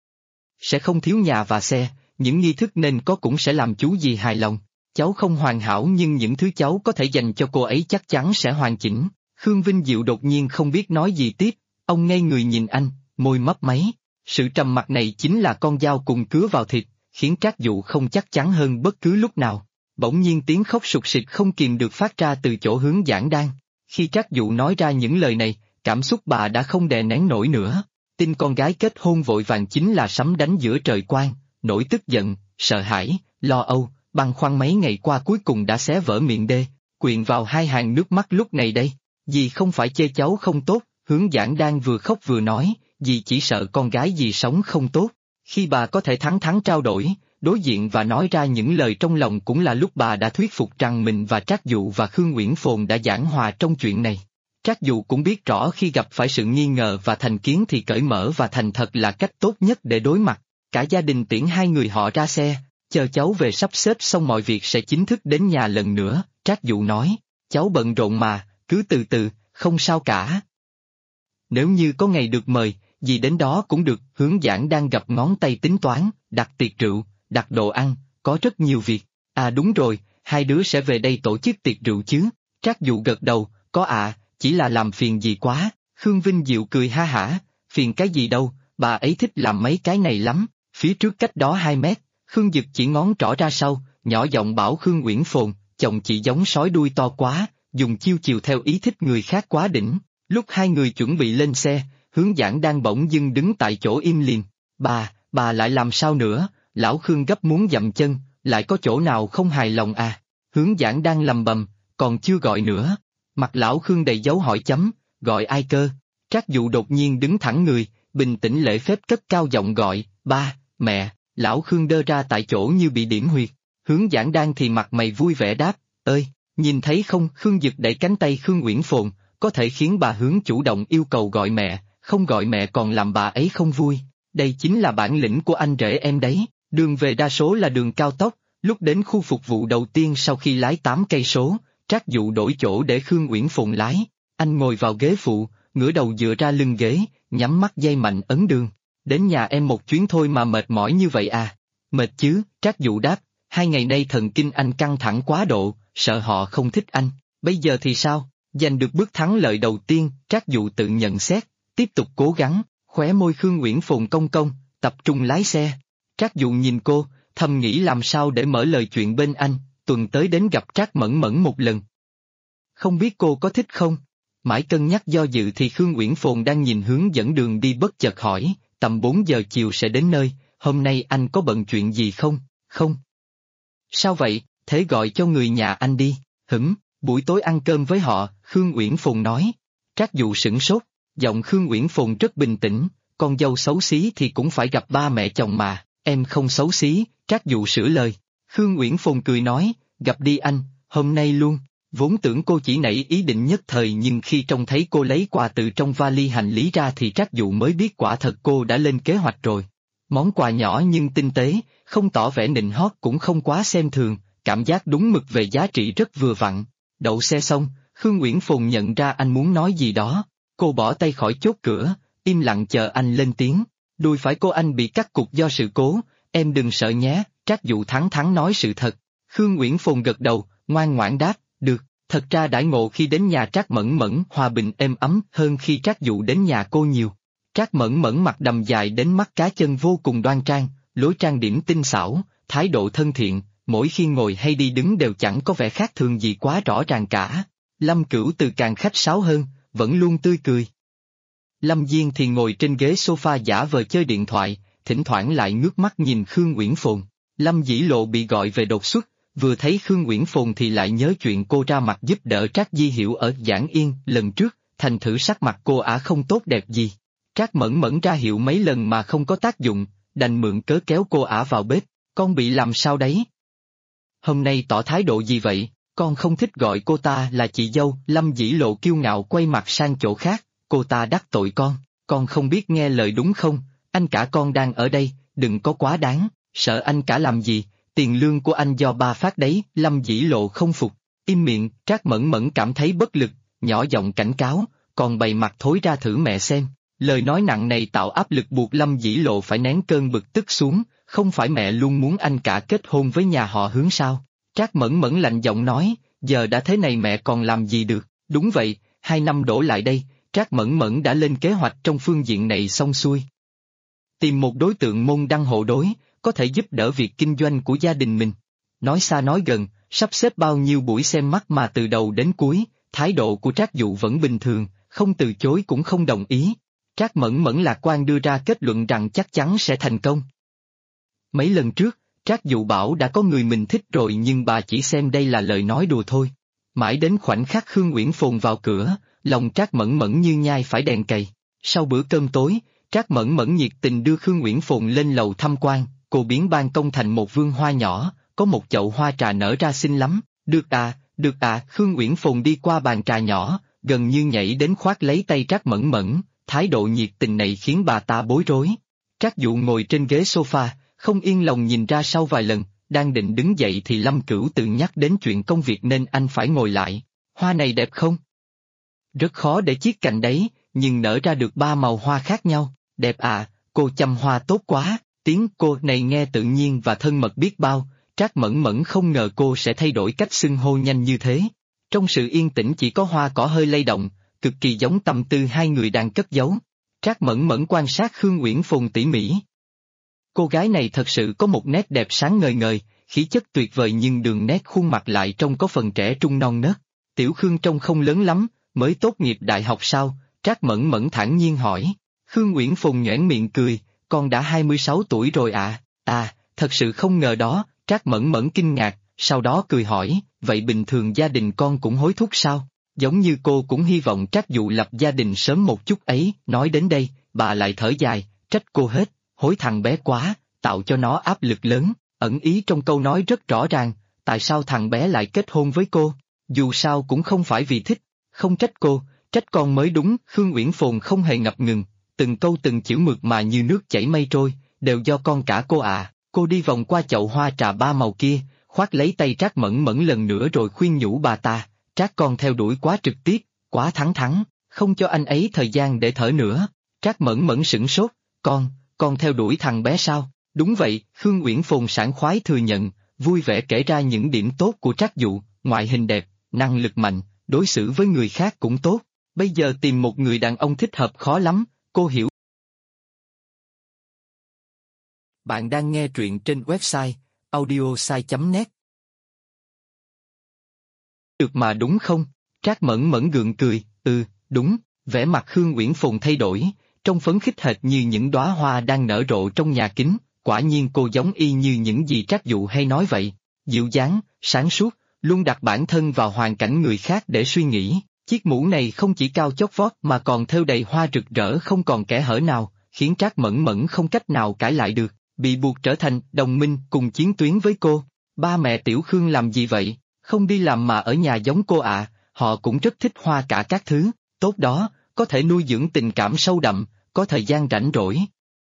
Sẽ không thiếu nhà và xe, những nghi thức nên có cũng sẽ làm chú dì hài lòng. Cháu không hoàn hảo nhưng những thứ cháu có thể dành cho cô ấy chắc chắn sẽ hoàn chỉnh. Khương Vinh Diệu đột nhiên không biết nói gì tiếp, ông ngây người nhìn anh, môi mấp máy. Sự trầm mặc này chính là con dao cùng cứa vào thịt, khiến Trác Dụ không chắc chắn hơn bất cứ lúc nào. Bỗng nhiên tiếng khóc sụt sịt không kìm được phát ra từ chỗ Hướng Giảng đang. Khi Trác Dụ nói ra những lời này, cảm xúc bà đã không đè nén nổi nữa. Tin con gái kết hôn vội vàng chính là sấm đánh giữa trời quang, nỗi tức giận, sợ hãi, lo âu, băn khoăn mấy ngày qua cuối cùng đã xé vỡ miệng đê, quyện vào hai hàng nước mắt lúc này đây. Dì không phải chê cháu không tốt, Hướng Giảng đang vừa khóc vừa nói, dì chỉ sợ con gái dì sống không tốt. Khi bà có thể thẳng thắn trao đổi, đối diện và nói ra những lời trong lòng cũng là lúc bà đã thuyết phục rằng mình và Trác Dụ và Khương Uyển Phồn đã giảng hòa trong chuyện này. Trác Dụ cũng biết rõ khi gặp phải sự nghi ngờ và thành kiến thì cởi mở và thành thật là cách tốt nhất để đối mặt. Cả gia đình tiễn hai người họ ra xe, chờ cháu về sắp xếp xong mọi việc sẽ chính thức đến nhà lần nữa, Trác Dụ nói, cháu bận rộn mà, cứ từ từ, không sao cả. Nếu như có ngày được mời, gì đến đó cũng được. Hướng Giảng đang gập ngón tay tính toán, đặt tiệc rượu, đặt đồ ăn, có rất nhiều việc. À đúng rồi, hai đứa sẽ về đây tổ chức tiệc rượu chứ? Trác Dụ gật đầu, có ạ, chỉ là làm phiền gì quá. Khương Vinh Diệu cười ha hả, phiền cái gì đâu, bà ấy thích làm mấy cái này lắm. Phía trước cách đó 2 mét, Khương Dực chỉ ngón trỏ ra sau, nhỏ giọng bảo Khương Uyển Phồn, chồng chị giống sói đuôi to quá, dùng chiêu chiều theo ý thích người khác quá đỉnh. Lúc hai người chuẩn bị lên xe, Hướng Giảng đang bỗng dưng đứng tại chỗ im lìm. Bà lại làm sao nữa? Lão Khương gấp muốn dậm chân, lại có chỗ nào không hài lòng à? Hướng Giảng đang lầm bầm, còn chưa gọi nữa. Mặt lão Khương đầy dấu hỏi chấm, gọi ai cơ? Trác Dụ đột nhiên đứng thẳng người, bình tĩnh lễ phép cất cao giọng gọi, ba, mẹ. Lão Khương đơ ra tại chỗ như bị điểm huyệt. Hướng Giảng đang thì mặt mày vui vẻ đáp, ơi, nhìn thấy không? Khương Dực đẩy cánh tay Khương Uyển Phồn, có thể khiến bà Hướng chủ động yêu cầu gọi mẹ, không gọi mẹ còn làm bà ấy không vui. Đây chính là bản lĩnh của anh rể em đấy. Đường về đa số là đường cao tốc, lúc đến khu phục vụ đầu tiên sau khi lái 8 cây số, Trác Dụ đổi chỗ để Khương Uyển Phồn lái. Anh ngồi vào ghế phụ, ngửa đầu dựa ra lưng ghế, nhắm mắt dây mạnh ấn đường. Đến nhà em một chuyến thôi mà mệt mỏi như vậy à? Mệt chứ, Trác Dụ đáp, 2 ngày nay thần kinh anh căng thẳng quá độ, sợ họ không thích anh. Bây giờ thì sao? Giành được bước thắng lợi đầu tiên, Trác Dụ tự nhận xét, tiếp tục cố gắng, khóe môi Khương Uyển Phồn cong cong, tập trung lái xe. Trác Dụ nhìn cô, thầm nghĩ làm sao để mở lời chuyện bên anh, tuần tới đến gặp Trác Mẫn Mẫn một lần. Không biết cô có thích không? Mãi cân nhắc do dự thì Khương Uyển Phồn đang nhìn hướng dẫn đường đi bất chợt hỏi, tầm 4 giờ chiều sẽ đến nơi, hôm nay anh có bận chuyện gì không? Không. Sao vậy, thế gọi cho người nhà anh đi. Buổi tối ăn cơm với họ, Khương Uyển Phùng nói. Trác Dụ sửng sốt, giọng Khương Uyển Phùng rất bình tĩnh, con dâu xấu xí thì cũng phải gặp ba mẹ chồng mà, em không xấu xí, Trác Dụ sửa lời. Khương Uyển Phùng cười nói, gặp đi anh, hôm nay luôn. Vốn tưởng cô chỉ nảy ý định nhất thời nhưng khi trông thấy cô lấy quà từ trong vali hành lý ra thì Trác Dụ mới biết quả thật cô đã lên kế hoạch rồi. Món quà nhỏ nhưng tinh tế, không tỏ vẻ nịnh hót cũng không quá xem thường, cảm giác đúng mực về giá trị rất vừa vặn. Đậu xe xong, Khương Uyển Phùng nhận ra anh muốn nói gì đó, cô bỏ tay khỏi chốt cửa, im lặng chờ anh lên tiếng. Đùi phải cô anh bị cắt cụt do sự cố, em đừng sợ nhé, Trác Dụ thẳng thắn nói sự thật. Khương Uyển Phùng gật đầu, ngoan ngoãn đáp, được, thật ra đãi ngộ khi đến nhà Trác Mẫn Mẫn hòa bình êm ấm hơn khi Trác Dụ đến nhà cô nhiều. Trác Mẫn Mẫn mặt đầm dài đến mắt cá chân vô cùng đoan trang, lối trang điểm tinh xảo, thái độ thân thiện, mỗi khi ngồi hay đi đứng đều chẳng có vẻ khác thường gì quá rõ ràng cả. Lâm Cửu từ càng khách sáo hơn, vẫn luôn tươi cười. Lâm Diên thì ngồi trên ghế sofa giả vờ chơi điện thoại, thỉnh thoảng lại ngước mắt nhìn Khương Uyển Phùng. Lâm Dĩ Lộ bị gọi về đột xuất, vừa thấy Khương Uyển Phùng thì lại nhớ chuyện cô ra mặt giúp đỡ Trác Di Hiểu ở Giảng Yên lần trước, thành thử sắc mặt cô ả không tốt đẹp gì. Trác Mẫn Mẫn ra hiệu mấy lần mà không có tác dụng, đành mượn cớ kéo cô ả vào bếp, con bị làm sao đấy? Hôm nay tỏ thái độ gì vậy, con không thích gọi cô ta là chị dâu, Lâm Dĩ Lộ kiêu ngạo quay mặt sang chỗ khác, cô ta đắc tội con không biết nghe lời đúng không, anh cả con đang ở đây, đừng có quá đáng, sợ anh cả làm gì, tiền lương của anh do ba phát đấy, Lâm Dĩ Lộ không phục, im miệng, Trác Mẫn Mẫn cảm thấy bất lực, nhỏ giọng cảnh cáo, còn bày mặt thối ra thử mẹ xem. Lời nói nặng này tạo áp lực buộc Lâm Dĩ Lộ phải nén cơn bực tức xuống, không phải mẹ luôn muốn anh cả kết hôn với nhà họ Hướng sao? Trác Mẫn Mẫn lạnh giọng nói, giờ đã thế này mẹ còn làm gì được, đúng vậy, 2 năm đổ lại đây, Trác Mẫn Mẫn đã lên kế hoạch trong phương diện này xong xuôi. Tìm một đối tượng môn đăng hộ đối, có thể giúp đỡ việc kinh doanh của gia đình mình. Nói xa nói gần, sắp xếp bao nhiêu buổi xem mắt mà từ đầu đến cuối, thái độ của Trác Dụ vẫn bình thường, không từ chối cũng không đồng ý. Trác Mẫn Mẫn lạc quan đưa ra kết luận rằng chắc chắn sẽ thành công. Mấy lần trước, Trác Dụ bảo đã có người mình thích rồi nhưng bà chỉ xem đây là lời nói đùa thôi. Mãi đến khoảnh khắc Khương Uyển Phùng vào cửa, lòng Trác Mẫn Mẫn như nhai phải đèn cày. Sau bữa cơm tối, Trác Mẫn Mẫn nhiệt tình đưa Khương Uyển Phùng lên lầu tham quan, cô biến ban công thành một vườn hoa nhỏ, có một chậu hoa trà nở ra xinh lắm. Được à, Khương Uyển Phùng đi qua bàn trà nhỏ, gần như nhảy đến khoác lấy tay Trác Mẫn Mẫn. Thái độ nhiệt tình này khiến bà ta bối rối. Trác Dụ ngồi trên ghế sofa, không yên lòng nhìn ra sau vài lần, đang định đứng dậy thì Lâm Cửu tự nhắc đến chuyện công việc nên anh phải ngồi lại. Hoa này đẹp không? Rất khó để chiết cành đấy, nhưng nở ra được 3 màu hoa khác nhau. Đẹp à, cô chăm hoa tốt quá, tiếng cô này nghe tự nhiên và thân mật biết bao. Trác Mẫn Mẫn không ngờ cô sẽ thay đổi cách xưng hô nhanh như thế. Trong sự yên tĩnh chỉ có hoa cỏ hơi lay động, cực kỳ giống tâm tư hai người đang cất giấu. Trác Mẫn Mẫn quan sát Khương Uyển Phùng tỉ mỉ. Cô gái này thật sự có một nét đẹp sáng ngời ngời, khí chất tuyệt vời nhưng đường nét khuôn mặt lại trông có phần trẻ trung non nớt. Tiểu Khương trông không lớn lắm, mới tốt nghiệp đại học sao? Trác Mẫn Mẫn thản nhiên hỏi. Khương Uyển Phùng nhoẻn miệng cười, con đã 26 tuổi rồi à? À, thật sự không ngờ đó, Trác Mẫn Mẫn kinh ngạc, sau đó cười hỏi, vậy bình thường gia đình con cũng hối thúc sao? Giống như cô cũng hy vọng Trác Dụ lập gia đình sớm một chút ấy, nói đến đây, bà lại thở dài, trách cô hết, hối thằng bé quá, tạo cho nó áp lực lớn, ẩn ý trong câu nói rất rõ ràng, tại sao thằng bé lại kết hôn với cô, dù sao cũng không phải vì thích, không trách cô, trách con mới đúng. Khương Uyển Phùng không hề ngập ngừng, từng câu từng chữ mượt mà như nước chảy mây trôi, đều do con cả cô à. Cô đi vòng qua chậu hoa trà 3 màu kia, khoác lấy tay Trác Mẫn Mẫn lần nữa rồi khuyên nhủ bà ta. Trác con theo đuổi quá trực tiếp, quá thẳng thắn, không cho anh ấy thời gian để thở nữa. Trác Mẫn Mẫn sửng sốt, con theo đuổi thằng bé sao? Đúng vậy, Khương Uyển Phùng sảng khoái thừa nhận, vui vẻ kể ra những điểm tốt của Trác Dụ, ngoại hình đẹp, năng lực mạnh, đối xử với người khác cũng tốt. Bây giờ tìm một người đàn ông thích hợp khó lắm, cô hiểu. Bạn đang nghe truyện trên website audiosai.net. Được mà đúng không? Trác Mẫn Mẫn gượng cười, đúng, vẻ mặt Khương Uyển Phùng thay đổi, trông phấn khích hệt như những đóa hoa đang nở rộ trong nhà kính, quả nhiên cô giống y như những gì Trác Dụ hay nói vậy, dịu dàng, sáng suốt, luôn đặt bản thân vào hoàn cảnh người khác để suy nghĩ. Chiếc mũ này không chỉ cao chót vót mà còn thêu đầy hoa rực rỡ không còn kẽ hở nào, khiến Trác Mẫn Mẫn không cách nào cãi lại được, bị buộc trở thành đồng minh cùng chiến tuyến với cô. Ba mẹ Tiểu Khương làm gì vậy, không đi làm mà ở nhà giống cô ạ, họ cũng rất thích hoa cả các thứ, tốt đó, có thể nuôi dưỡng tình cảm sâu đậm, có thời gian rảnh rỗi.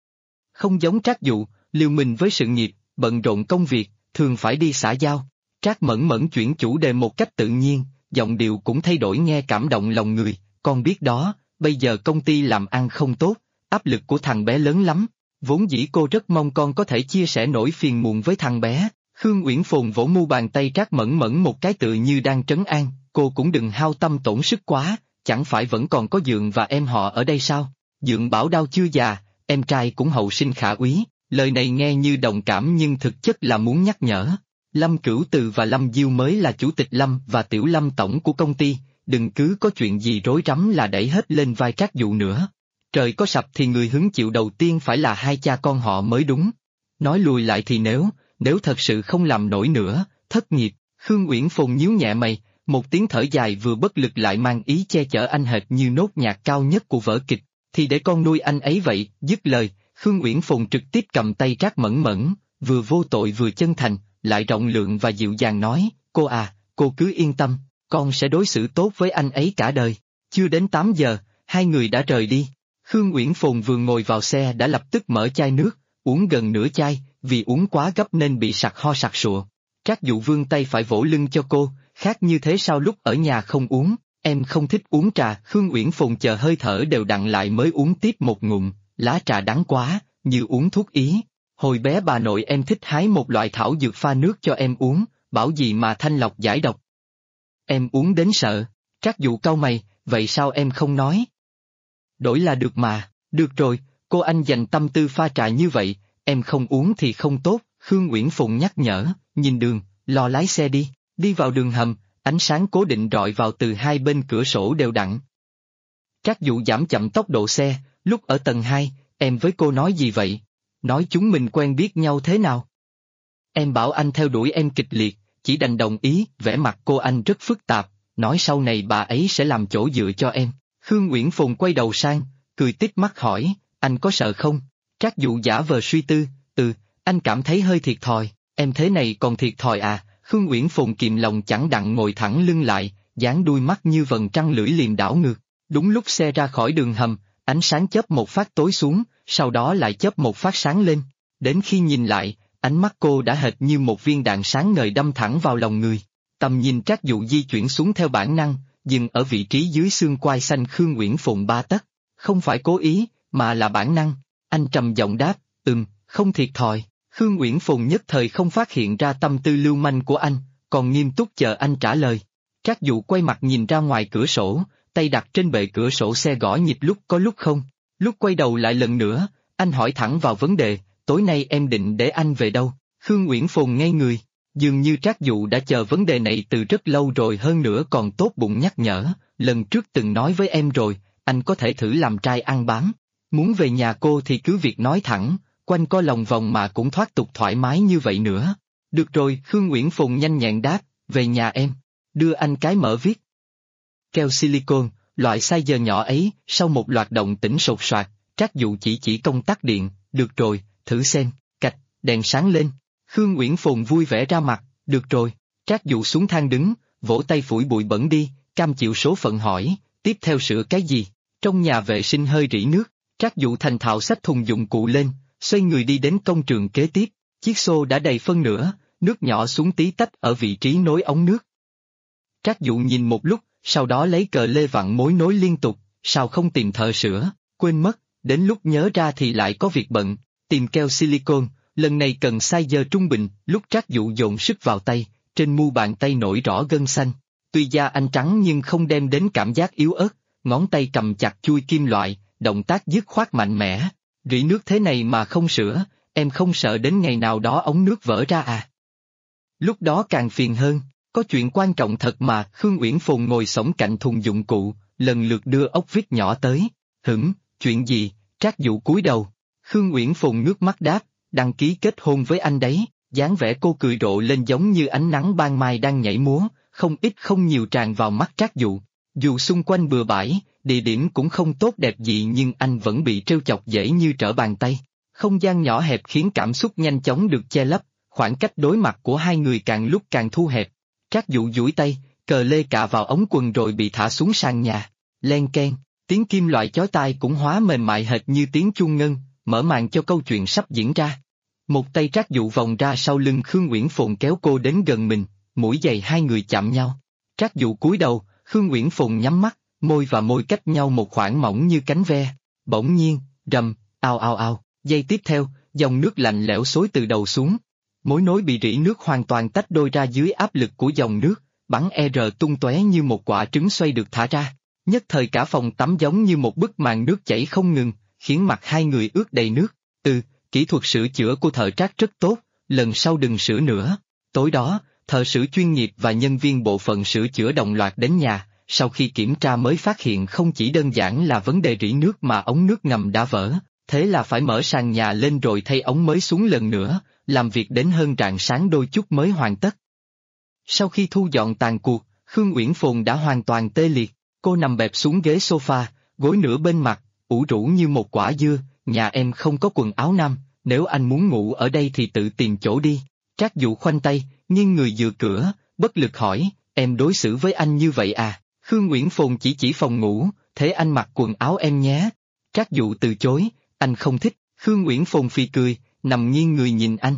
Không giống Trác Dụ, liều mình với sự nghiệp, bận rộn công việc, thường phải đi xã giao. Trác Mẫn Mẫn chuyển chủ đề một cách tự nhiên, giọng điệu cũng thay đổi nghe cảm động lòng người, con biết đó, bây giờ công ty làm ăn không tốt, áp lực của thằng bé lớn lắm, vốn dĩ cô rất mong con có thể chia sẻ nỗi phiền muộn với thằng bé. Khương Uyển Phồn vỗ mu bàn tay Trác Mẫn Mẫn một cái tựa như đang trấn an, cô cũng đừng hao tâm tổn sức quá, chẳng phải vẫn còn có Dượng và em họ ở đây sao? Dượng bảo đau chưa già, em trai cũng hậu sinh khả úy, lời này nghe như đồng cảm nhưng thực chất là muốn nhắc nhở. Lâm Cửu Từ và Lâm Diêu mới là chủ tịch Lâm và Tiểu Lâm tổng của công ty, đừng cứ có chuyện gì rối rắm là đẩy hết lên vai Trác Dụ nữa. Trời có sập thì người hứng chịu đầu tiên phải là hai cha con họ mới đúng. Nói lùi lại thì nếu thật sự không làm nổi nữa, thất nghiệp, Khương Uyển Phồn nhíu nhẹ mày, một tiếng thở dài vừa bất lực lại mang ý che chở anh hệt như nốt nhạc cao nhất của vở kịch, thì để con nuôi anh ấy vậy, dứt lời, Khương Uyển Phồn trực tiếp cầm tay Trác Mẫn Mẫn, vừa vô tội vừa chân thành, lại rộng lượng và dịu dàng nói, cô à, cô cứ yên tâm, con sẽ đối xử tốt với anh ấy cả đời. Chưa đến 8 giờ, hai người đã rời đi. Khương Uyển Phồn vừa ngồi vào xe đã lập tức mở chai nước, uống gần nửa chai, vì uống quá gấp nên bị sặc ho sặc sụa. Trác Dụ vươn tay phải vỗ lưng cho cô, khác như thế sao lúc ở nhà không uống, em không thích uống trà. Khương Uyển Phồn chờ hơi thở đều đặn lại mới uống tiếp một ngụm, lá trà đắng quá, như uống thuốc ý. Hồi bé bà nội em thích hái một loại thảo dược pha nước cho em uống, bảo gì mà thanh lọc giải độc. Em uống đến sợ, Trác Dụ cau mày, vậy sao em không nói? Đổi là được mà, được rồi, cô anh dành tâm tư pha trà như vậy, em không uống thì không tốt, Khương Uyển Phồn nhắc nhở, nhìn đường, lo lái xe đi vào đường hầm, ánh sáng cố định rọi vào từ hai bên cửa sổ đều đặn. Trác Dụ giảm chậm tốc độ xe, lúc ở tầng 2, em với cô nói gì vậy? Nói chúng mình quen biết nhau thế nào? Em bảo anh theo đuổi em kịch liệt, chỉ đành đồng ý, vẻ mặt cô anh rất phức tạp, nói sau này bà ấy sẽ làm chỗ dựa cho em. Khương Uyển Phồn quay đầu sang, cười tít mắt hỏi, anh có sợ không? Trác Dụ giả vờ suy tư, anh cảm thấy hơi thiệt thòi, em thế này còn thiệt thòi à? Khương Uyển Phồn kìm lòng chẳng đặng ngồi thẳng lưng lại, dáng đuôi mắt như vầng trăng lưỡi liềm đảo ngược. Đúng lúc xe ra khỏi đường hầm, ánh sáng chớp một phát tối xuống, sau đó lại chớp một phát sáng lên. Đến khi nhìn lại, ánh mắt cô đã hệt như một viên đạn sáng ngời đâm thẳng vào lòng người. Tầm nhìn Trác Dụ di chuyển xuống theo bản năng, dừng ở vị trí dưới xương quai xanh Khương Uyển Phồn 3 tấc. Không phải cố ý, mà là bản năng. Anh trầm giọng đáp, không thiệt thòi. Khương Uyển Phồn nhất thời không phát hiện ra tâm tư lưu manh của anh, còn nghiêm túc chờ anh trả lời. Trác Dụ quay mặt nhìn ra ngoài cửa sổ, tay đặt trên bệ cửa sổ xe gõ nhịp lúc có lúc không. Lúc quay đầu lại lần nữa, anh hỏi thẳng vào vấn đề, tối nay em định để anh về đâu? Khương Uyển Phồn ngây người, dường như Trác Dụ đã chờ vấn đề này từ rất lâu rồi, hơn nữa còn tốt bụng nhắc nhở, lần trước từng nói với em rồi, anh có thể thử làm trai ăn bám. Muốn về nhà cô thì cứ việc nói thẳng, quanh co lòng vòng mà cũng thoát tục thoải mái như vậy nữa. Được rồi, Khương Uyển Phồn nhanh nhẹn đáp, về nhà em, đưa anh cái mở viết. Keo silicon, loại size nhỏ ấy, sau một loạt động tĩnh sột soạt, Trác Dụ chỉ công tắc điện, được rồi, thử xem, cạch, đèn sáng lên. Khương Uyển Phồn vui vẻ ra mặt, được rồi, Trác Dụ xuống thang đứng, vỗ tay phủi bụi bẩn đi, cam chịu số phận hỏi, tiếp theo sửa cái gì? Trong nhà vệ sinh hơi rỉ nước, Trác Dụ thành thạo xách thùng dụng cụ lên, xoay người đi đến công trường kế tiếp, chiếc xô đã đầy phân nửa, nước nhỏ xuống tí tách ở vị trí nối ống nước. Trác Dụ nhìn một lúc, sau đó lấy cờ lê vặn mối nối liên tục, sao không tìm thợ sửa, quên mất, đến lúc nhớ ra thì lại có việc bận, tìm keo silicon, lần này cần size trung bình. Lúc Trác Dụ dồn sức vào tay, trên mu bàn tay nổi rõ gân xanh, tuy da anh trắng nhưng không đem đến cảm giác yếu ớt, ngón tay cầm chặt chui kim loại, động tác dứt khoát mạnh mẽ. Rỉ nước thế này mà không sửa, em không sợ đến ngày nào đó ống nước vỡ ra à? Lúc đó càng phiền hơn, có chuyện quan trọng thật mà. Khương Uyển Phồn ngồi xổm cạnh thùng dụng cụ, lần lượt đưa ốc vít nhỏ tới. Chuyện gì? Trác Dụ cúi đầu. Khương Uyển Phồn ngước mắt đáp, đăng ký kết hôn với anh đấy. Dáng vẻ cô cười rộ lên giống như ánh nắng ban mai đang nhảy múa, không ít không nhiều tràn vào mắt Trác Dụ. Dù xung quanh bừa bãi, địa điểm cũng không tốt đẹp gì nhưng anh vẫn bị trêu chọc dễ như trở bàn tay. Không gian nhỏ hẹp khiến cảm xúc nhanh chóng được che lấp, khoảng cách đối mặt của hai người càng lúc càng thu hẹp. Trác Dụ duỗi tay, cờ lê cạ vào ống quần rồi bị thả xuống sàn nhà. Len keng, tiếng kim loại chói tai cũng hóa mềm mại hệt như tiếng chuông ngân, mở màn cho câu chuyện sắp diễn ra. Một tay Trác Dụ vòng ra sau lưng Khương Uyển Phồn kéo cô đến gần mình, mũi giày hai người chạm nhau. Trác Dụ cúi đầu, Khương Uyển Phồn nhắm mắt, môi và môi cách nhau một khoảng mỏng như cánh ve. Bỗng nhiên, rầm, ao ao ao, giây tiếp theo, dòng nước lạnh lẽo xối từ đầu xuống. Mối nối bị rỉ nước hoàn toàn tách đôi ra dưới áp lực của dòng nước, bắn tung tóe như một quả trứng xoay được thả ra. Nhất thời cả phòng tắm giống như một bức màn nước chảy không ngừng, khiến mặt hai người ướt đầy nước. Kỹ thuật sửa chữa của thợ Trác rất tốt, lần sau đừng sửa nữa. Tối đó, thợ sửa chuyên nghiệp và nhân viên bộ phận sửa chữa đồng loạt đến nhà, sau khi kiểm tra mới phát hiện không chỉ đơn giản là vấn đề rỉ nước mà ống nước ngầm đã vỡ, thế là phải mở sàn nhà lên rồi thay ống mới xuống lần nữa, làm việc đến hơn rạng sáng đôi chút mới hoàn tất. Sau khi thu dọn tàn cuộc, Khương Uyển Phồn đã hoàn toàn tê liệt, cô nằm bẹp xuống ghế sofa, gối nửa bên mặt, ủ rũ như một quả dưa. Nhà em không có quần áo nam, nếu anh muốn ngủ ở đây thì tự tìm chỗ đi. Trác Dụ khoanh tay, nghiêng người dựa cửa, bất lực hỏi, em đối xử với anh như vậy à? Khương Uyển Phồn chỉ phòng ngủ, thế anh mặc quần áo em nhé. Trác Dụ từ chối, anh không thích. Khương Uyển Phồn phì cười, nằm nghiêng người nhìn anh.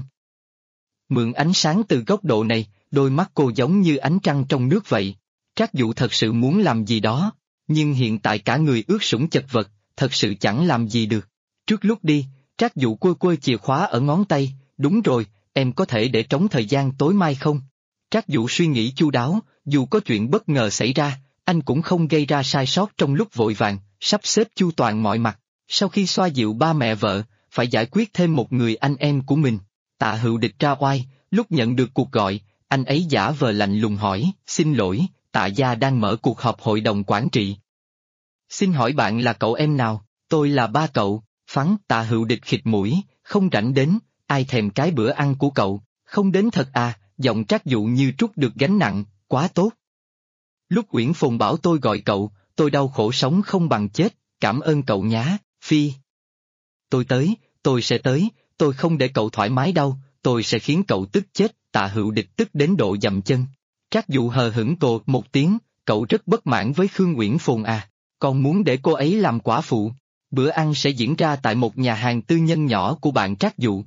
Mượn ánh sáng từ góc độ này, đôi mắt cô giống như ánh trăng trong nước vậy. Trác Dụ thật sự muốn làm gì đó, nhưng hiện tại cả người ướt sũng chật vật, thật sự chẳng làm gì được. Trước lúc đi, Trác Dụ quơ chìa khóa ở ngón tay, đúng rồi, em có thể để trống thời gian tối mai không? Trác Dụ suy nghĩ chu đáo, dù có chuyện bất ngờ xảy ra, anh cũng không gây ra sai sót trong lúc vội vàng, sắp xếp chu toàn mọi mặt. Sau khi xoa dịu ba mẹ vợ, phải giải quyết thêm một người anh em của mình. Tạ Hữu Địch ra oai, lúc nhận được cuộc gọi, anh ấy giả vờ lạnh lùng hỏi, xin lỗi, Tạ gia đang mở cuộc họp hội đồng quản trị. Xin hỏi bạn là cậu em nào? Tôi là ba cậu. Phắn. Tạ Hữu Địch khịt mũi, không rảnh đến, ai thèm cái bữa ăn của cậu, không đến thật à? Giọng Trác Dụ như trút được gánh nặng, quá tốt. Lúc Uyển Phồn bảo tôi gọi cậu, tôi đau khổ sống không bằng chết, cảm ơn cậu nhá, Phi. Tôi sẽ tới, tôi không để cậu thoải mái đâu, tôi sẽ khiến cậu tức chết. Tạ Hữu Địch tức đến độ dậm chân. Trác Dụ hờ hững cột một tiếng, cậu rất bất mãn với Khương Uyển Phồn à, còn muốn để cô ấy làm quả phụ. Bữa ăn sẽ diễn ra tại một nhà hàng tư nhân nhỏ của bạn Trác Dụ.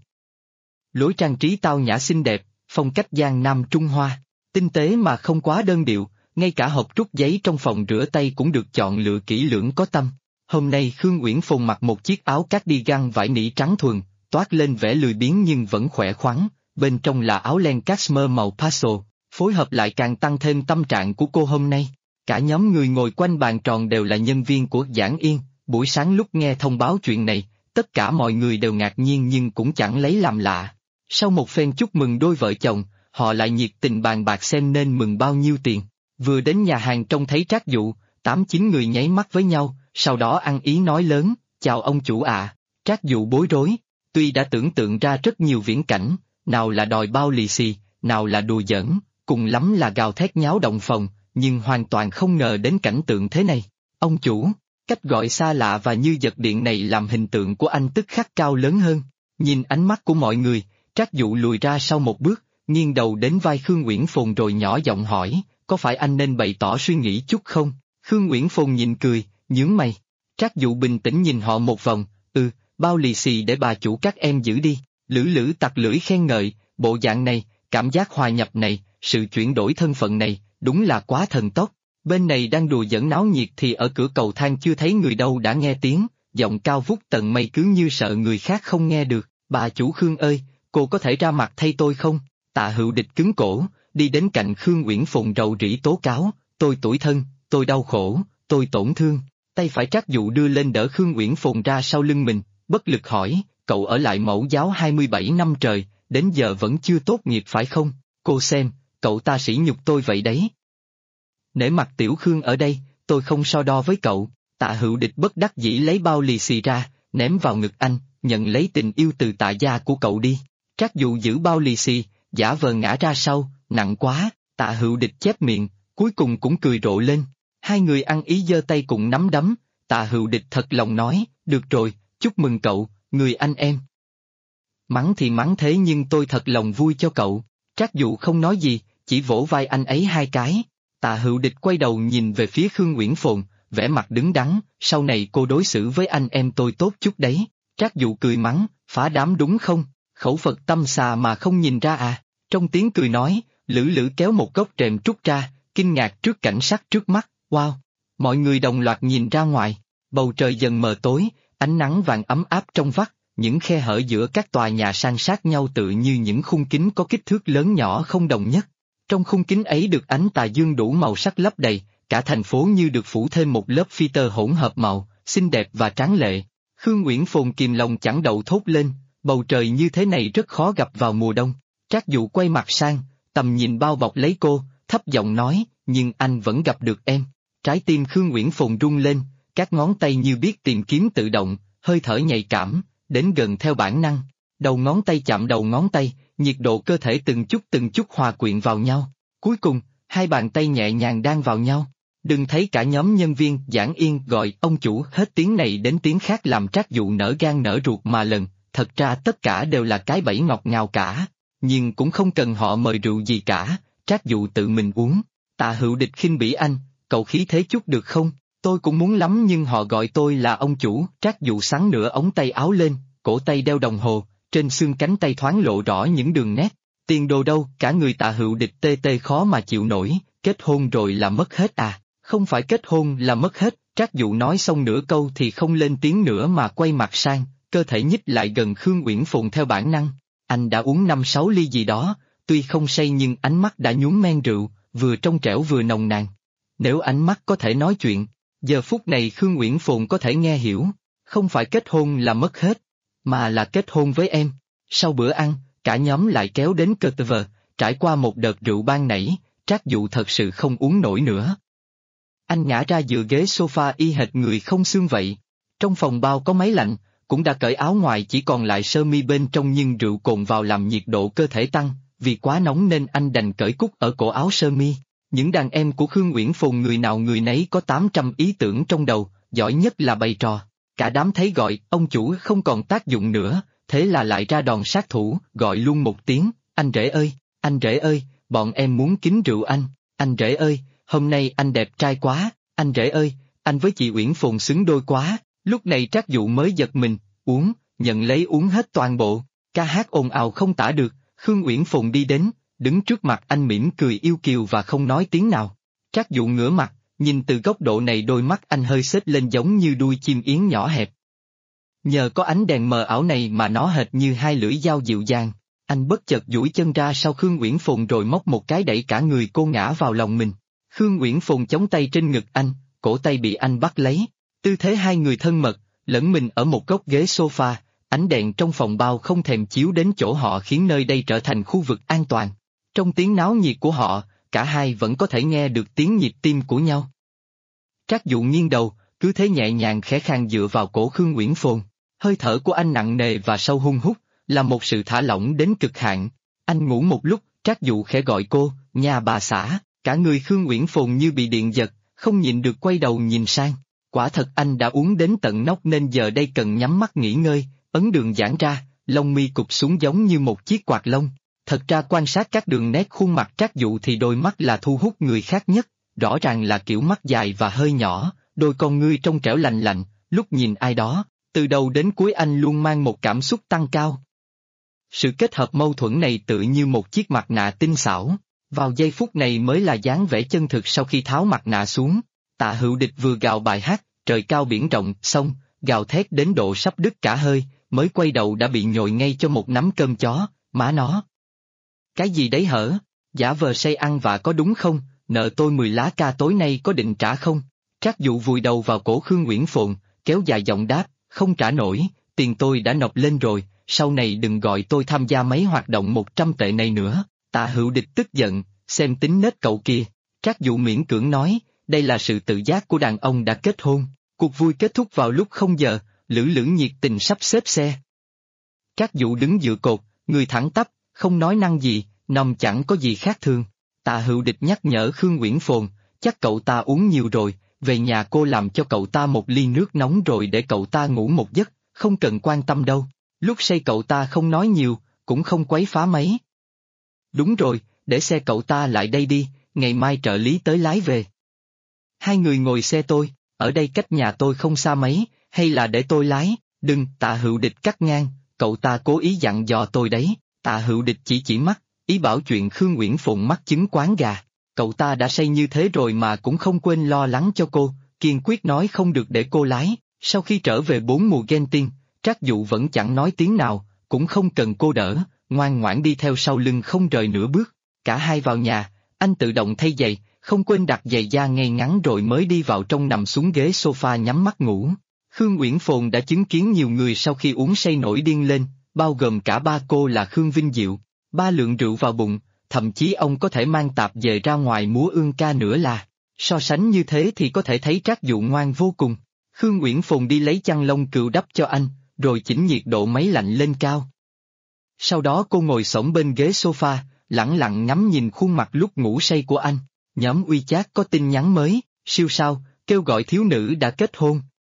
Lối trang trí tao nhã xinh đẹp, phong cách Giang Nam Trung Hoa, tinh tế mà không quá đơn điệu, ngay cả hộp trút giấy trong phòng rửa tay cũng được chọn lựa kỹ lưỡng có tâm. Hôm nay Khương Uyển Phồn mặc một chiếc áo cardigan vải nỉ trắng thuần, toát lên vẻ lười biếng nhưng vẫn khỏe khoắn, bên trong là áo len cashmere màu pastel, phối hợp lại càng tăng thêm tâm trạng của cô hôm nay. Cả nhóm người ngồi quanh bàn tròn đều là nhân viên của Giảng Yên. Buổi sáng lúc nghe thông báo chuyện này, tất cả mọi người đều ngạc nhiên nhưng cũng chẳng lấy làm lạ. Sau một phen chúc mừng đôi vợ chồng, họ lại nhiệt tình bàn bạc xem nên mừng bao nhiêu tiền. Vừa đến nhà hàng trông thấy Trác Dụ, 8-9 người nháy mắt với nhau, sau đó ăn ý nói lớn, chào ông chủ ạ. Trác Dụ bối rối, tuy đã tưởng tượng ra rất nhiều viễn cảnh, nào là đòi bao lì xì, nào là đùa giỡn, cùng lắm là gào thét nháo động phòng, nhưng hoàn toàn không ngờ đến cảnh tượng thế này. Ông chủ. Cách gọi xa lạ và như giật điện này làm hình tượng của anh tức khắc cao lớn hơn. Nhìn ánh mắt của mọi người, Trác Dụ lùi ra sau một bước, nghiêng đầu đến vai Khương Uyển Phồn rồi nhỏ giọng hỏi, có phải anh nên bày tỏ suy nghĩ chút không? Khương Uyển Phồn nhìn cười, nhướng mày. Trác Dụ bình tĩnh nhìn họ một vòng, bao lì xì để bà chủ các em giữ đi. Lử lử tặc lưỡi khen ngợi, bộ dạng này, cảm giác hòa nhập này, sự chuyển đổi thân phận này, đúng là quá thần tốc. Bên này đang đùa giỡn náo nhiệt thì ở cửa cầu thang chưa thấy người đâu đã nghe tiếng, giọng cao vút tận mây cứ như sợ người khác không nghe được. Bà chủ Khương ơi, cô có thể ra mặt thay tôi không? Tạ Hữu Địch cứng cổ, đi đến cạnh Khương Uyển Phồn rầu rĩ tố cáo, tôi tủi thân, tôi đau khổ, tôi tổn thương. Tay phải Trác Dụ đưa lên đỡ Khương Uyển Phồn ra sau lưng mình, bất lực hỏi, cậu ở lại mẫu giáo 27 năm trời, đến giờ vẫn chưa tốt nghiệp phải không? Cô xem, cậu ta sỉ nhục tôi vậy đấy. Nể mặt Tiểu Khương ở đây, tôi không so đo với cậu. Tạ Hữu Địch bất đắc dĩ lấy bao lì xì ra, ném vào ngực anh, nhận lấy tình yêu từ Tạ gia của cậu đi. Trác Dụ giữ bao lì xì, giả vờ ngã ra sau, nặng quá, Tạ Hữu Địch chép miệng, cuối cùng cũng cười rộ lên. Hai người ăn ý giơ tay cùng nắm đấm, Tạ Hữu Địch thật lòng nói, được rồi, chúc mừng cậu, người anh em. Mắng thì mắng thế nhưng tôi thật lòng vui cho cậu. Trác Dụ không nói gì, chỉ vỗ vai anh ấy hai cái. Tạ Hữu Địch quay đầu nhìn về phía Khương Uyển Phồn, vẻ mặt đứng đắn, sau này cô đối xử với anh em tôi tốt chút đấy. Trác Dụ cười mắng, phá đám đúng không, khẩu Phật tâm xà mà không nhìn ra à. Trong tiếng cười nói, Lữ Lữ kéo một góc rèm trúc ra, kinh ngạc trước cảnh sắc trước mắt, wow. Mọi người đồng loạt nhìn ra ngoài, bầu trời dần mờ tối, ánh nắng vàng ấm áp trong vắt, những khe hở giữa các tòa nhà san sát nhau tự như những khung kính có kích thước lớn nhỏ không đồng nhất. Trong khung kính ấy được ánh tà dương đủ màu sắc lấp đầy, cả thành phố như được phủ thêm một lớp phi tơ hỗn hợp màu, xinh đẹp và tráng lệ. Khương Uyển Phồn kìm lòng chẳng đậu thốt lên, bầu trời như thế này rất khó gặp vào mùa đông. Trác Dụ quay mặt sang, tầm nhìn bao bọc lấy cô, thấp giọng nói, nhưng anh vẫn gặp được em. Trái tim Khương Uyển Phồn rung lên, các ngón tay như biết tìm kiếm tự động, hơi thở nhạy cảm, đến gần theo bản năng. Đầu ngón tay chạm đầu ngón tay, nhiệt độ cơ thể từng chút hòa quyện vào nhau. Cuối cùng, hai bàn tay nhẹ nhàng đan vào nhau. Đừng thấy cả nhóm nhân viên Giảng Yên gọi ông chủ hết tiếng này đến tiếng khác làm Trác Dụ nở gan nở ruột mà lần, thật ra tất cả đều là cái bẫy ngọt ngào cả. Nhưng cũng không cần họ mời rượu gì cả, Trác Dụ tự mình uống. Tạ Hữu Địch khinh bỉ anh, cậu khí thế chút được không? Tôi cũng muốn lắm nhưng họ gọi tôi là ông chủ. Trác Dụ xắn nửa ống tay áo lên, cổ tay đeo đồng hồ, trên xương cánh tay thoáng lộ rõ những đường nét. Tiền đồ đâu, cả người Tạ Hữu Địch tê tê khó mà chịu nổi, kết hôn rồi là mất hết à? Không phải kết hôn là mất hết. Trác Dụ nói xong nửa câu thì không lên tiếng nữa mà quay mặt sang, cơ thể nhích lại gần Khương Uyển Phồn theo bản năng. Anh đã uống 5-6 ly gì đó, tuy không say nhưng ánh mắt đã nhuốm men rượu, vừa trong trẻo vừa nồng nàn. Nếu ánh mắt có thể nói chuyện, giờ phút này Khương Uyển Phồn có thể nghe hiểu, không phải kết hôn là mất hết, mà là kết hôn với em. Sau bữa ăn, cả nhóm lại kéo đến cờ vờ, trải qua một đợt rượu ban nãy, Trác Dụ thật sự không uống nổi nữa. Anh ngã ra dựa ghế sofa y hệt người không xương vậy. Trong phòng bao có máy lạnh, cũng đã cởi áo ngoài chỉ còn lại sơ mi bên trong nhưng rượu cồn vào làm nhiệt độ cơ thể tăng, vì quá nóng nên anh đành cởi cúc ở cổ áo sơ mi. Những đàn em của Khương Uyển Phồn người nào người nấy có 800 ý tưởng trong đầu, giỏi nhất là bày trò. Cả đám thấy gọi ông chủ không còn tác dụng nữa, thế là lại ra đòn sát thủ, gọi luôn một tiếng, anh rể ơi, bọn em muốn kính rượu anh rể ơi, hôm nay anh đẹp trai quá, anh rể ơi, anh với chị Uyển Phồn xứng đôi quá. Lúc này Trác Dụ mới giật mình, nhận lấy uống hết toàn bộ, ca hát ồn ào không tả được. Khương Uyển Phồn đi đến, đứng trước mặt anh mỉm cười yêu kiều và không nói tiếng nào. Trác Dụ ngửa mặt, nhìn từ góc độ này đôi mắt anh hơi xếch lên giống như đuôi chim yến nhỏ hẹp. Nhờ có ánh đèn mờ ảo này mà nó hệt như hai lưỡi dao dịu dàng. Anh bất chợt duỗi chân ra sau Khương Uyển Phồn rồi móc một cái đẩy cả người cô ngã vào lòng mình. Khương Uyển Phồn chống tay trên ngực anh, cổ tay bị anh bắt lấy. Tư thế hai người thân mật, lẫn mình ở một góc ghế sofa, ánh đèn trong phòng bao không thèm chiếu đến chỗ họ khiến nơi đây trở thành khu vực an toàn. Trong tiếng náo nhiệt của họ, cả hai vẫn có thể nghe được tiếng nhịp tim của nhau. Trác Dụ nghiêng đầu, cứ thế nhẹ nhàng khẽ khàng dựa vào cổ Khương Uyển Phồn. Hơi thở của anh nặng nề và sâu hun hút, là một sự thả lỏng đến cực hạn. Anh ngủ một lúc, Trác Dụ khẽ gọi cô, nhà bà xã, cả người Khương Uyển Phồn như bị điện giật, không nhịn được quay đầu nhìn sang. Quả thật anh đã uống đến tận nóc nên giờ đây cần nhắm mắt nghỉ ngơi, ấn đường giãn ra, lông mi cụp xuống giống như một chiếc quạt lông. Thật ra quan sát các đường nét khuôn mặt Trác Dụ thì đôi mắt là thu hút người khác nhất, rõ ràng là kiểu mắt dài và hơi nhỏ, đôi con ngươi trong trẻo lành lạnh, lúc nhìn ai đó, từ đầu đến cuối anh luôn mang một cảm xúc tăng cao. Sự kết hợp mâu thuẫn này tự như một chiếc mặt nạ tinh xảo, vào giây phút này mới là dáng vẻ chân thực sau khi tháo mặt nạ xuống. Tạ Hữu Địch vừa gào bài hát, trời cao biển rộng, xong, gào thét đến độ sắp đứt cả hơi, mới quay đầu đã bị nhồi ngay cho một nắm cơm chó, má nó. Cái gì đấy hở? Giả vờ say ăn vạ có đúng không? Nợ tôi 10 lá ca tối nay có định trả không? Trác Dụ vùi đầu vào cổ Khương Uyển Phồn, kéo dài giọng đáp, không trả nổi, tiền tôi đã nộp lên rồi, sau này đừng gọi tôi tham gia mấy hoạt động 100 tệ này nữa. Tạ Hữu Địch tức giận, xem tính nết cậu kia. Trác Dụ miễn cưỡng nói, đây là sự tự giác của đàn ông đã kết hôn. Cuộc vui kết thúc vào lúc 0 giờ, Lữ Lữ nhiệt tình sắp xếp xe. Trác Dụ đứng dựa cột, người thẳng tắp, không nói năng gì, nòng chẳng có gì khác thường. Tạ Hữu Địch nhắc nhở Khương Uyển Phồn, chắc cậu ta uống nhiều rồi, về nhà cô làm cho cậu ta một ly nước nóng rồi để cậu ta ngủ một giấc, không cần quan tâm đâu. Lúc say cậu ta không nói nhiều, cũng không quấy phá mấy. Đúng rồi, để xe cậu ta lại đây đi, ngày mai trợ lý tới lái về. Hai người ngồi xe tôi, ở đây cách nhà tôi không xa mấy, hay là để tôi lái, đừng, Tạ Hữu Địch cắt ngang, cậu ta cố ý dặn dò tôi đấy. Tạ Hữu Địch chỉ mắt, ý bảo chuyện Khương Uyển Phồn mắc chứng quán gà. Cậu ta đã say như thế rồi mà cũng không quên lo lắng cho cô, kiên quyết nói không được để cô lái. Sau khi trở về 4 mùa ghen tiên, Trác Dụ vẫn chẳng nói tiếng nào, cũng không cần cô đỡ, ngoan ngoãn đi theo sau lưng không rời nửa bước. Cả hai vào nhà, anh tự động thay giày, không quên đặt giày da ngay ngắn rồi mới đi vào trong nằm xuống ghế sofa nhắm mắt ngủ. Khương Uyển Phồn đã chứng kiến nhiều người sau khi uống say nổi điên lên, bao gồm cả ba cô là Khương Vinh Diệu. 3 lượng rượu vào bụng, thậm chí ông có thể mang tạp về ra ngoài múa ương ca nữa là. So sánh như thế thì có thể thấy Trác Dụ ngoan vô cùng. Khương Uyển Phồn đi lấy chăn lông cừu đắp cho anh, rồi chỉnh nhiệt độ máy lạnh lên cao. Sau đó cô ngồi xổm bên ghế sofa, lẳng lặng ngắm nhìn khuôn mặt lúc ngủ say của anh. Nhóm WeChat có tin nhắn mới, siêu sao, kêu gọi thiếu nữ đã kết hôn.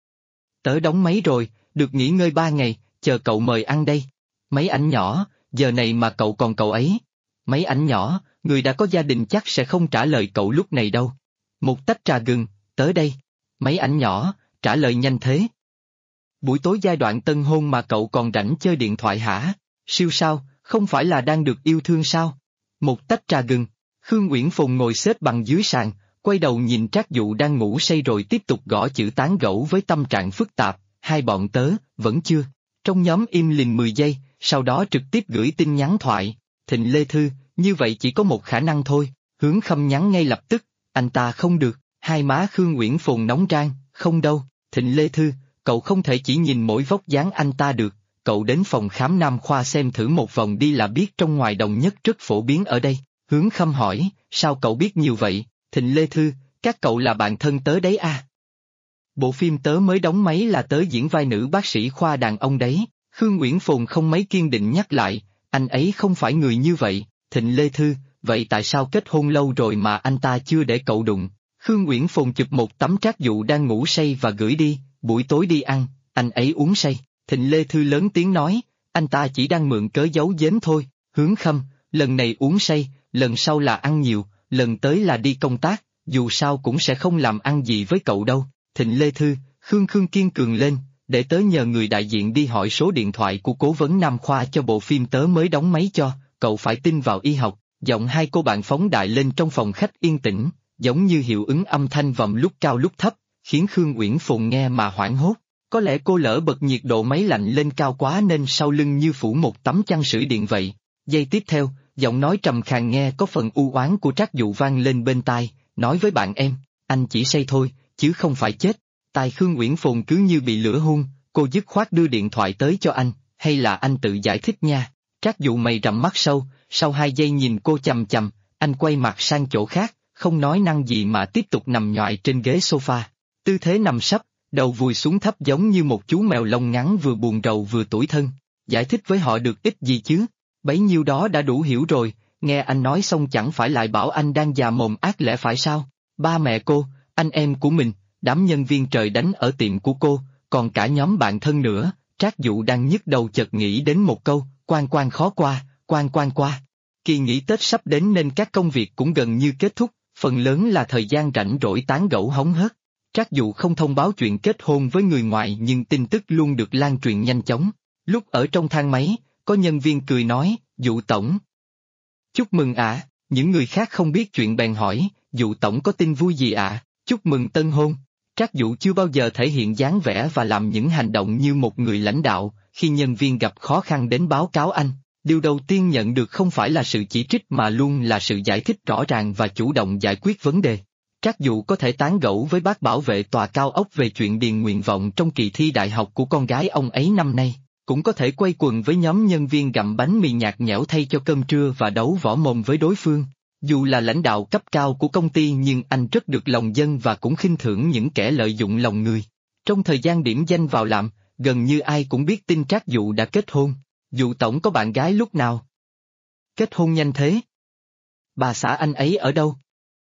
Tớ đóng máy rồi, được nghỉ ngơi 3 ngày, chờ cậu mời ăn đây. Mấy ảnh nhỏ, giờ này mà cậu còn cậu ấy. Mấy ảnh nhỏ, người đã có gia đình chắc sẽ không trả lời cậu lúc này đâu. Một tách trà gừng, tới đây. Mấy ảnh nhỏ, trả lời nhanh thế. Buổi tối giai đoạn tân hôn mà cậu còn rảnh chơi điện thoại hả? Siêu sao, không phải là đang được yêu thương sao? Một tách trà gừng. Khương Uyển Phồn ngồi xếp bằng dưới sàn, quay đầu nhìn Trác Dụ đang ngủ say rồi tiếp tục gõ chữ tán gẫu với tâm trạng phức tạp. Hai bọn tớ, vẫn chưa. Trong nhóm im lìm 10 giây, sau đó trực tiếp gửi tin nhắn thoại. Thịnh Lê Thư, như vậy chỉ có một khả năng thôi. Hướng Khâm nhắn ngay lập tức, anh ta không được. Hai má Khương Uyển Phồn nóng rang, không đâu. Thịnh Lê Thư, cậu không thể chỉ nhìn mỗi vóc dáng anh ta được. Cậu đến phòng khám nam khoa xem thử một vòng đi là biết trong ngoài đồng nhất rất phổ biến ở đây. Hướng Khâm hỏi, sao cậu biết nhiều vậy? Thịnh Lê Thư, các cậu là bạn thân tớ đấy à? Bộ phim tớ mới đóng máy là tớ diễn vai nữ bác sĩ khoa đàn ông đấy. Khương Uyển Phồn không mấy kiên định nhắc lại, anh ấy không phải người như vậy. Thịnh Lê Thư, vậy tại sao kết hôn lâu rồi mà anh ta chưa để cậu đụng? Khương Uyển Phồn chụp một tấm Trác Dụ đang ngủ say và gửi đi, buổi tối đi ăn, anh ấy uống say. Thịnh Lê Thư lớn tiếng nói, anh ta chỉ đang mượn cớ giấu giếm thôi. Hướng Khâm, lần này uống say, lần sau là ăn nhiều, lần tới là đi công tác, dù sao cũng sẽ không làm ăn gì với cậu đâu. Thịnh Lê Thư, Khương kiên cường lên, để tớ nhờ người đại diện đi hỏi số điện thoại của cố vấn nam khoa cho bộ phim tớ mới đóng máy cho, cậu phải tin vào y học. Giọng hai cô bạn phóng đại lên trong phòng khách yên tĩnh, giống như hiệu ứng âm thanh vòng lúc cao lúc thấp, khiến Khương Uyển Phồn nghe mà hoảng hốt. Có lẽ cô lỡ bật nhiệt độ máy lạnh lên cao quá nên sau lưng như phủ một tấm chăn sưởi điện vậy. Giây tiếp theo, giọng nói trầm khàn nghe có phần u oán của Trác Dụ vang lên bên tai, nói với bạn em, anh chỉ say thôi, chứ không phải chết. Tai Khương Uyển Phồn cứ như bị lửa hun, cô dứt khoát đưa điện thoại tới cho anh, hay là anh tự giải thích nha. Trác Dụ mày rậm mắt sâu, sau 2 giây nhìn cô chằm chằm, anh quay mặt sang chỗ khác, không nói năng gì mà tiếp tục nằm nhoài trên ghế sofa. Tư thế nằm sấp, đầu vùi xuống thấp giống như một chú mèo lông ngắn vừa buồn rầu vừa tủi thân. Giải thích với họ được ích gì chứ? Bấy nhiêu đó đã đủ hiểu rồi, nghe anh nói xong chẳng phải lại bảo anh đang già mồm ác lẽ phải sao? Ba mẹ cô, anh em của mình, đám nhân viên trời đánh ở tiệm của cô, còn cả nhóm bạn thân nữa. Trác Dụ đang nhức đầu chợt nghĩ đến một câu, quan khó qua, quan qua. Kỳ nghỉ Tết sắp đến nên các công việc cũng gần như kết thúc, phần lớn là thời gian rảnh rỗi tán gẫu hóng hớt. Trác Dụ không thông báo chuyện kết hôn với người ngoài nhưng tin tức luôn được lan truyền nhanh chóng. Lúc ở trong thang máy, có nhân viên cười nói, Dụ tổng. Chúc mừng ạ. Những người khác không biết chuyện bèn hỏi, Dụ tổng có tin vui gì ạ? Chúc mừng tân hôn. Trác Dụ chưa bao giờ thể hiện dáng vẻ và làm những hành động như một người lãnh đạo, khi nhân viên gặp khó khăn đến báo cáo anh. Điều đầu tiên nhận được không phải là sự chỉ trích mà luôn là sự giải thích rõ ràng và chủ động giải quyết vấn đề. Trác Dụ có thể tán gẫu với bác bảo vệ tòa cao ốc về chuyện điền nguyện vọng trong kỳ thi đại học của con gái ông ấy năm nay, cũng có thể quây quần với nhóm nhân viên gặm bánh mì nhạt nhẽo thay cho cơm trưa và đấu võ mồm với đối phương. Dù là lãnh đạo cấp cao của công ty nhưng anh rất được lòng dân và cũng khinh thường những kẻ lợi dụng lòng người. Trong thời gian điểm danh vào làm, gần như ai cũng biết tin Trác Dụ đã kết hôn. Dụ tổng có bạn gái lúc nào? Kết hôn nhanh thế? Bà xã anh ấy ở đâu?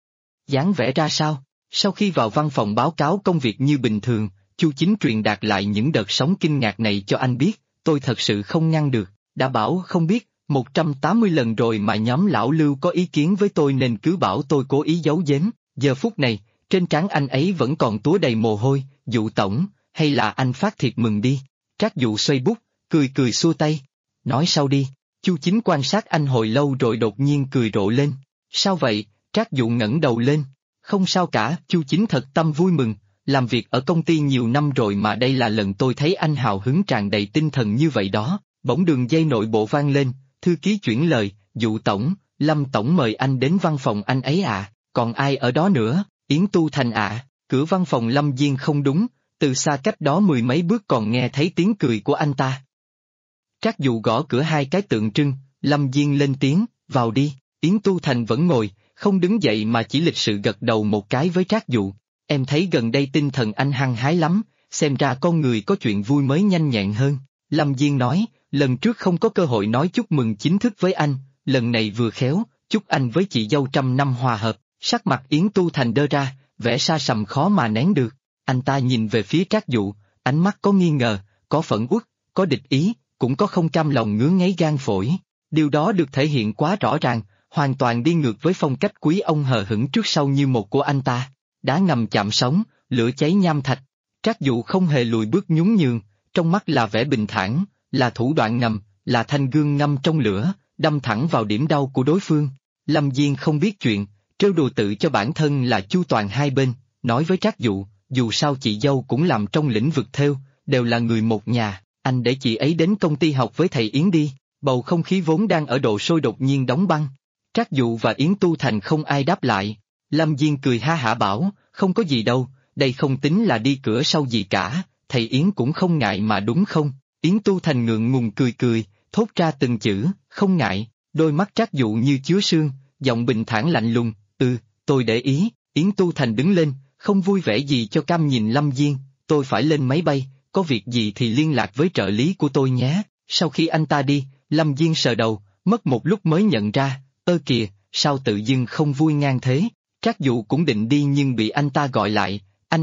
Dáng vẻ ra sao? Sau khi vào văn phòng báo cáo công việc như bình thường, Chu Chính truyền đạt lại những đợt sóng kinh ngạc này cho anh biết, tôi thật sự không ngăn được, đã bảo không biết, 180 lần rồi mà nhóm lão Lưu có ý kiến với tôi nên cứ bảo tôi cố ý giấu giếm, giờ phút này, trên trán anh ấy vẫn còn túa đầy mồ hôi, Dụ tổng, hay là anh phát thiệt mừng đi, Trác Dụ xoay bút, cười cười xua tay, nói sau đi, Chu Chính quan sát anh hồi lâu rồi đột nhiên cười rộ lên, sao vậy, Trác Dụ ngẩng đầu lên, không sao cả, Chu Chính thật tâm vui mừng, làm việc ở công ty nhiều năm rồi mà đây là lần tôi thấy anh hào hứng tràn đầy tinh thần như vậy đó, bỗng đường dây nội bộ vang lên, thư ký chuyển lời, Dụ tổng, Lâm tổng mời anh đến văn phòng anh ấy à, còn ai ở đó nữa, Yến Tu Thành à, cửa văn phòng Lâm Diên không đúng, từ xa cách đó mười mấy bước còn nghe thấy tiếng cười của anh ta. Trác Dụ gõ cửa hai cái tượng trưng, Lâm Diên lên tiếng, vào đi, Yến Tu Thành vẫn ngồi, không đứng dậy mà chỉ lịch sự gật đầu một cái với Trác Dụ. Em thấy gần đây tinh thần anh hăng hái lắm, xem ra con người có chuyện vui mới nhanh nhẹn hơn. Lâm Diên nói, lần trước không có cơ hội nói chúc mừng chính thức với anh, lần này vừa khéo, chúc anh với chị dâu 100 năm hòa hợp, sắc mặt Yến Tu Thành đơ ra, vẻ xa sầm khó mà nén được. Anh ta nhìn về phía Trác Dụ, ánh mắt có nghi ngờ, có phẫn uất, có địch ý, cũng có không cam lòng ngứa ngáy gan phổi. Điều đó được thể hiện quá rõ ràng, hoàn toàn đi ngược với phong cách quý ông hờ hững trước sau như một của anh ta. Đá ngầm chạm sóng, lửa cháy nham thạch. Trác Dụ không hề lùi bước nhún nhường, trong mắt là vẻ bình thản, là thủ đoạn ngầm, là thanh gương ngâm trong lửa, đâm thẳng vào điểm đau của đối phương. Lâm Diên không biết chuyện, trêu đùa tự cho bản thân là chu toàn hai bên, nói với Trác Dụ, dù sao chị dâu cũng làm trong lĩnh vực thêu, đều là người một nhà, anh để chị ấy đến công ty học với thầy Yến đi. Bầu không khí vốn đang ở độ sôi đột nhiên đóng băng. Trác Dụ và Yến Tu Thành không ai đáp lại. Lâm Diên cười ha hả bảo, không có gì đâu, đây không tính là đi cửa sau gì cả, thầy Yến cũng không ngại mà đúng không? Yến Tu Thành ngượng ngùng cười cười, thốt ra từng chữ, không ngại, đôi mắt Trác Dụ như chứa sương, giọng bình thản lạnh lùng, tôi để ý. Yến Tu Thành đứng lên, không vui vẻ gì cho cam nhìn Lâm Diên, tôi phải lên máy bay, có việc gì thì liên lạc với trợ lý của tôi nhé. Sau khi anh ta đi, Lâm Diên sờ đầu, mất một lúc mới nhận ra, kìa, sao tự dưng không vui ngang thế? Trác Dụ cũng định đi nhưng bị anh ta gọi lại,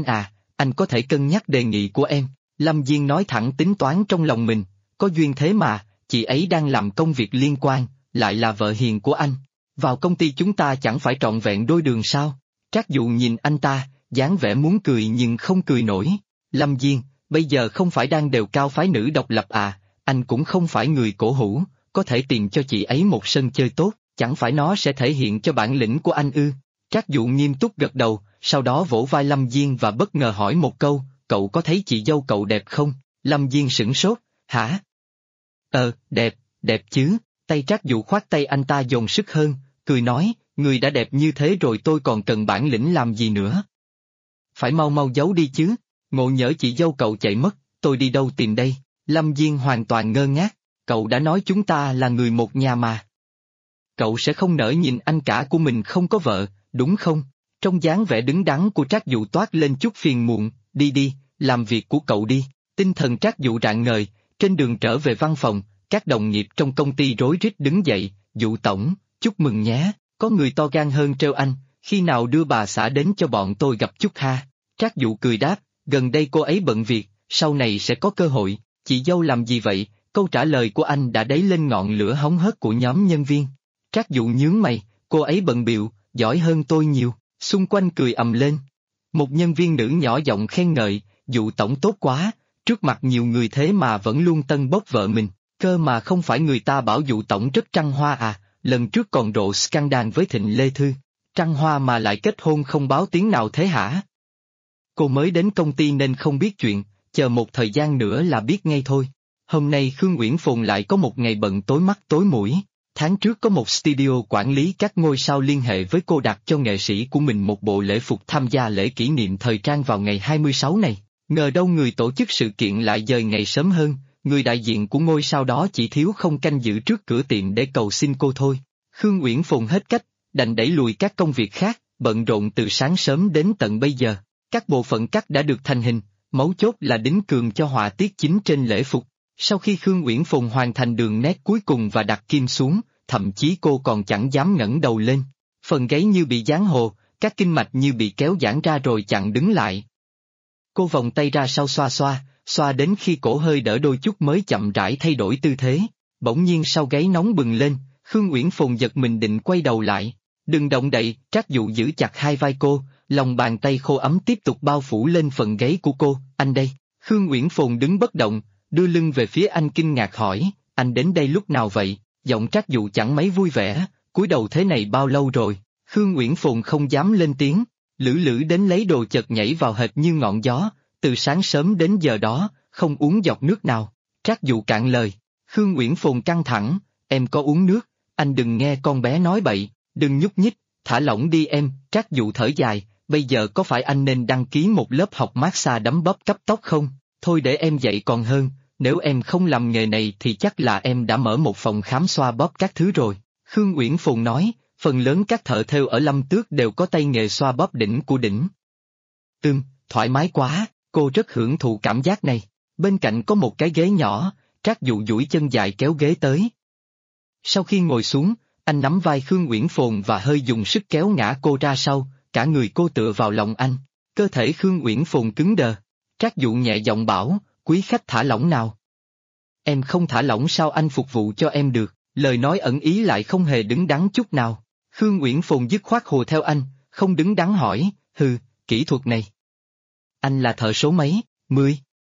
anh có thể cân nhắc đề nghị của em. Lâm Diên nói thẳng tính toán trong lòng mình, có duyên thế mà, chị ấy đang làm công việc liên quan, lại là vợ hiền của anh. Vào công ty chúng ta chẳng phải trọn vẹn đôi đường sao? Trác Dụ nhìn anh ta, dáng vẻ muốn cười nhưng không cười nổi. Lâm Diên, bây giờ không phải đang đều cao phái nữ độc lập à, anh cũng không phải người cổ hủ, có thể tìm cho chị ấy một sân chơi tốt, chẳng phải nó sẽ thể hiện cho bản lĩnh của anh ư? Trác Dụ nghiêm túc gật đầu, sau đó vỗ vai Lâm Diên và bất ngờ hỏi một câu, cậu có thấy chị dâu cậu đẹp không? Lâm Diên sửng sốt, hả? Đẹp chứ, tay Trác Dụ khoát tay anh ta dồn sức hơn, cười nói, người đã đẹp như thế rồi tôi còn cần bản lĩnh làm gì nữa? Phải mau mau giấu đi chứ, ngộ nhỡ chị dâu cậu chạy mất, tôi đi đâu tìm đây? Lâm Diên hoàn toàn ngơ ngác, cậu đã nói chúng ta là người một nhà mà. Cậu sẽ không nỡ nhìn anh cả của mình không có vợ, đúng không? Trong dáng vẻ đứng đắn của Trác Dụ toát lên chút phiền muộn, đi, làm việc của cậu đi. Tinh thần Trác Dụ rạng ngời, trên đường trở về văn phòng, các đồng nghiệp trong công ty rối rít đứng dậy, Dụ tổng, chúc mừng nhé, có người to gan hơn trêu anh, khi nào đưa bà xã đến cho bọn tôi gặp chút ha. Trác Dụ cười đáp, gần đây cô ấy bận việc, sau này sẽ có cơ hội. Chị dâu làm gì vậy? Câu trả lời của anh đã đẩy lên ngọn lửa hóng hớt của nhóm nhân viên. Trác Dụ nhướng mày, cô ấy bận bịu, giỏi hơn tôi nhiều, xung quanh cười ầm lên. Một nhân viên nữ nhỏ giọng khen ngợi, Dụ tổng tốt quá, trước mặt nhiều người thế mà vẫn luôn tân bốc vợ mình, cơ mà không phải người ta bảo Dụ tổng rất trăng hoa à, lần trước còn rộ scandal với Thịnh Lê Thư. Trăng hoa mà lại kết hôn không báo tiếng nào thế hả? Cô mới đến công ty nên không biết chuyện, chờ một thời gian nữa là biết ngay thôi. Hôm nay Khương Uyển Phồn lại có một ngày bận tối mắt tối mũi. Tháng trước có một studio quản lý các ngôi sao liên hệ với cô đặt cho nghệ sĩ của mình một bộ lễ phục tham gia lễ kỷ niệm thời trang vào ngày 26 này. Ngờ đâu người tổ chức sự kiện lại dời ngày sớm hơn, người đại diện của ngôi sao đó chỉ thiếu không canh giữ trước cửa tiệm để cầu xin cô thôi. Khương Uyển Phồn hết cách, đành đẩy lùi các công việc khác, bận rộn từ sáng sớm đến tận bây giờ. Các bộ phận cắt đã được thành hình, mấu chốt là đính cường cho họa tiết chính trên lễ phục. Sau khi Khương Uyển Phùng hoàn thành đường nét cuối cùng và đặt kim xuống, thậm chí cô còn chẳng dám ngẩng đầu lên. Phần gáy như bị dán hồ, các kinh mạch như bị kéo giãn ra rồi chặn đứng lại. Cô vòng tay ra sau xoa đến khi cổ hơi đỡ đôi chút mới chậm rãi thay đổi tư thế. Bỗng nhiên sau gáy nóng bừng lên, Khương Uyển Phùng giật mình định quay đầu lại. Đừng động đậy, Trác Dụ giữ chặt hai vai cô, lòng bàn tay khô ấm tiếp tục bao phủ lên phần gáy của cô. Anh đây. Khương Uyển Phùng đứng bất động, đưa lưng về phía anh kinh ngạc hỏi, anh đến đây lúc nào vậy? Giọng Trác Dụ chẳng mấy vui vẻ, cúi đầu thế này bao lâu rồi? Khương Uyển Phùng không dám lên tiếng, lử lử đến lấy đồ chợt nhảy vào hệt như ngọn gió, từ sáng sớm đến giờ đó, không uống giọt nước nào. Trác Dụ cạn lời, Khương Uyển Phùng căng thẳng, em có uống nước, anh đừng nghe con bé nói bậy, đừng nhúc nhích, thả lỏng đi em. Trác Dụ thở dài, bây giờ có phải anh nên đăng ký một lớp học massage đấm bóp cấp tóc không? Thôi để em dạy còn hơn, nếu em không làm nghề này thì chắc là em đã mở một phòng khám xoa bóp các thứ rồi. Khương Uyển Phùng nói, phần lớn các thợ thêu ở Lâm Tước đều có tay nghề xoa bóp đỉnh của đỉnh. Thoải mái quá, cô rất hưởng thụ cảm giác này. Bên cạnh có một cái ghế nhỏ, Trác Dụ duỗi chân dài kéo ghế tới. Sau khi ngồi xuống, anh nắm vai Khương Uyển Phùng và hơi dùng sức kéo ngã cô ra sau, cả người cô tựa vào lòng anh. Cơ thể Khương Uyển Phùng cứng đờ. Trác Dụ nhẹ giọng bảo, quý khách thả lỏng nào. Em không thả lỏng sao anh phục vụ cho em được, lời nói ẩn ý lại không hề đứng đắn chút nào. Khương Uyển Phùng dứt khoát hùa theo anh, không đứng đắn hỏi, kỹ thuật này. Anh là thợ số mấy, 10?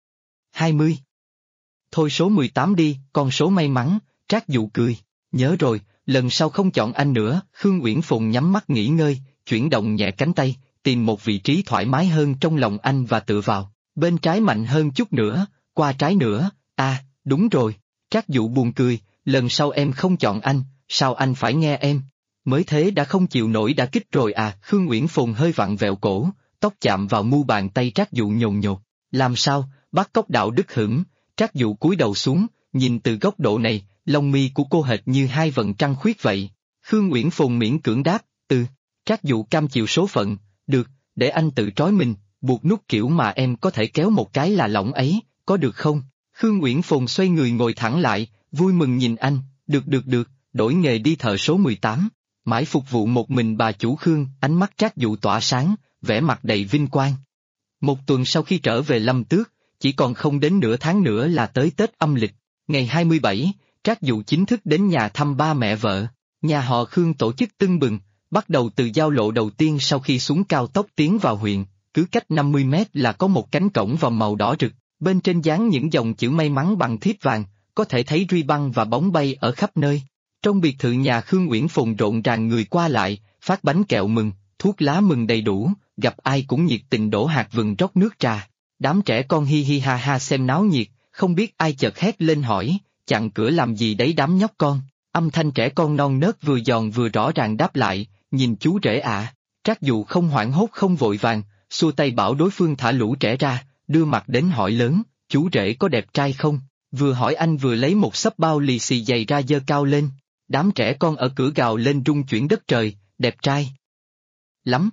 20? Thôi số 18 đi, con số may mắn. Trác Dụ cười, nhớ rồi, lần sau không chọn anh nữa. Khương Uyển Phùng nhắm mắt nghỉ ngơi, chuyển động nhẹ cánh tay, tìm một vị trí thoải mái hơn trong lòng anh và tựa vào, bên trái mạnh hơn chút nữa, qua trái nữa, đúng rồi. Trác Dụ buồn cười, lần sau em không chọn anh, sao anh phải nghe em? Mới thế đã không chịu nổi đả kích rồi à? Khương Uyển Phùng hơi vặn vẹo cổ, tóc chạm vào mu bàn tay Trác Dụ nhồn nhột. Làm sao? Bắt cóc đạo đức hửng. Trác Dụ cúi đầu xuống, nhìn từ góc độ này, lông mi của cô hệt như hai vầng trăng khuyết vậy. Khương Uyển Phùng miễn cưỡng đáp, Trác Dụ cam chịu số phận, được, để anh tự trói mình, buộc nút kiểu mà em có thể kéo một cái là lỏng ấy, có được không? Khương Uyển Phùng xoay người ngồi thẳng lại, vui mừng nhìn anh, được, đổi nghề đi thợ số 18. Mãi phục vụ một mình bà chủ Khương. Ánh mắt Trác Dụ tỏa sáng, vẻ mặt đầy vinh quang. Một tuần sau khi trở về Lâm Tước, chỉ còn không đến nửa tháng nữa là tới Tết âm lịch. Ngày 27, Trác Dụ chính thức đến nhà thăm ba mẹ vợ. Nhà họ Khương tổ chức tưng bừng, bắt đầu từ giao lộ đầu tiên sau khi xuống cao tốc tiến vào huyện, cứ cách 50 mét là có một cánh cổng vòm màu đỏ rực, bên trên dán những dòng chữ may mắn bằng thiếp vàng, có thể thấy ruy băng và bóng bay ở khắp nơi. Trong biệt thự nhà Khương Uyển Phùng rộn ràng người qua lại, phát bánh kẹo mừng, thuốc lá mừng đầy đủ, gặp ai cũng nhiệt tình đổ hạt vừng rót nước trà. Đám trẻ con hi hi ha ha xem náo nhiệt, không biết ai chợt hét lên hỏi, chặn cửa làm gì đấy đám nhóc con. Âm thanh trẻ con non nớt vừa giòn vừa rõ ràng đáp lại, nhìn chú rể ạ. Trác Dụ không hoảng hốt không vội vàng, xua tay bảo đối phương thả lũ trẻ ra, đưa mặt đến hỏi lớn, chú rể có đẹp trai không? Vừa hỏi anh vừa lấy một xấp bao lì xì dày ra giơ cao lên. Đám trẻ con ở cửa gào lên rung chuyển đất trời, đẹp trai lắm.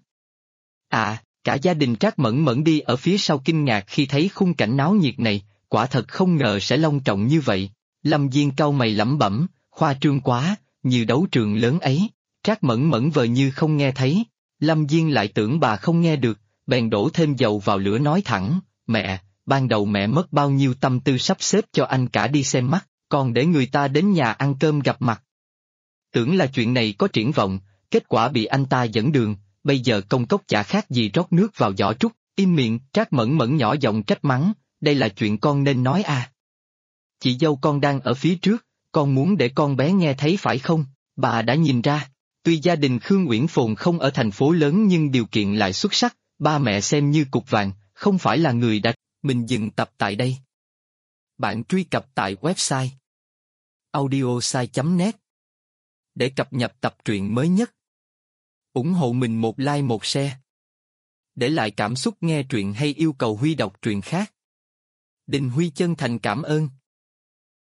Cả gia đình Trác Mẫn Mẫn đi ở phía sau kinh ngạc khi thấy khung cảnh náo nhiệt này, quả thật không ngờ sẽ long trọng như vậy. Lâm Diên cau mày lẩm bẩm, khoa trương quá, như đấu trường lớn ấy. Trác Mẫn Mẫn vờ như không nghe thấy, Lâm Diên lại tưởng bà không nghe được, bèn đổ thêm dầu vào lửa nói thẳng, mẹ, ban đầu mẹ mất bao nhiêu tâm tư sắp xếp cho anh cả đi xem mắt, còn để người ta đến nhà ăn cơm gặp mặt. Tưởng là chuyện này có triển vọng, kết quả bị anh ta dẫn đường, bây giờ công cốc chả khác gì rót nước vào giỏ trúc. Im miệng. Trác Mẫn Mẫn nhỏ giọng trách mắng, đây là chuyện con nên nói à? Chị dâu con đang ở phía trước, con muốn để con bé nghe thấy phải không? Bà đã nhìn ra, tuy gia đình Khương Uyển Phùng không ở thành phố lớn nhưng điều kiện lại xuất sắc, ba mẹ xem như cục vàng, không phải là người đã. Mình dừng tập tại đây. Bạn truy cập tại website audiosai.net để cập nhật tập truyện mới nhất. Ủng hộ mình một like một share. Để lại cảm xúc nghe truyện hay yêu cầu Huy đọc truyện khác. Đình Huy chân thành cảm ơn.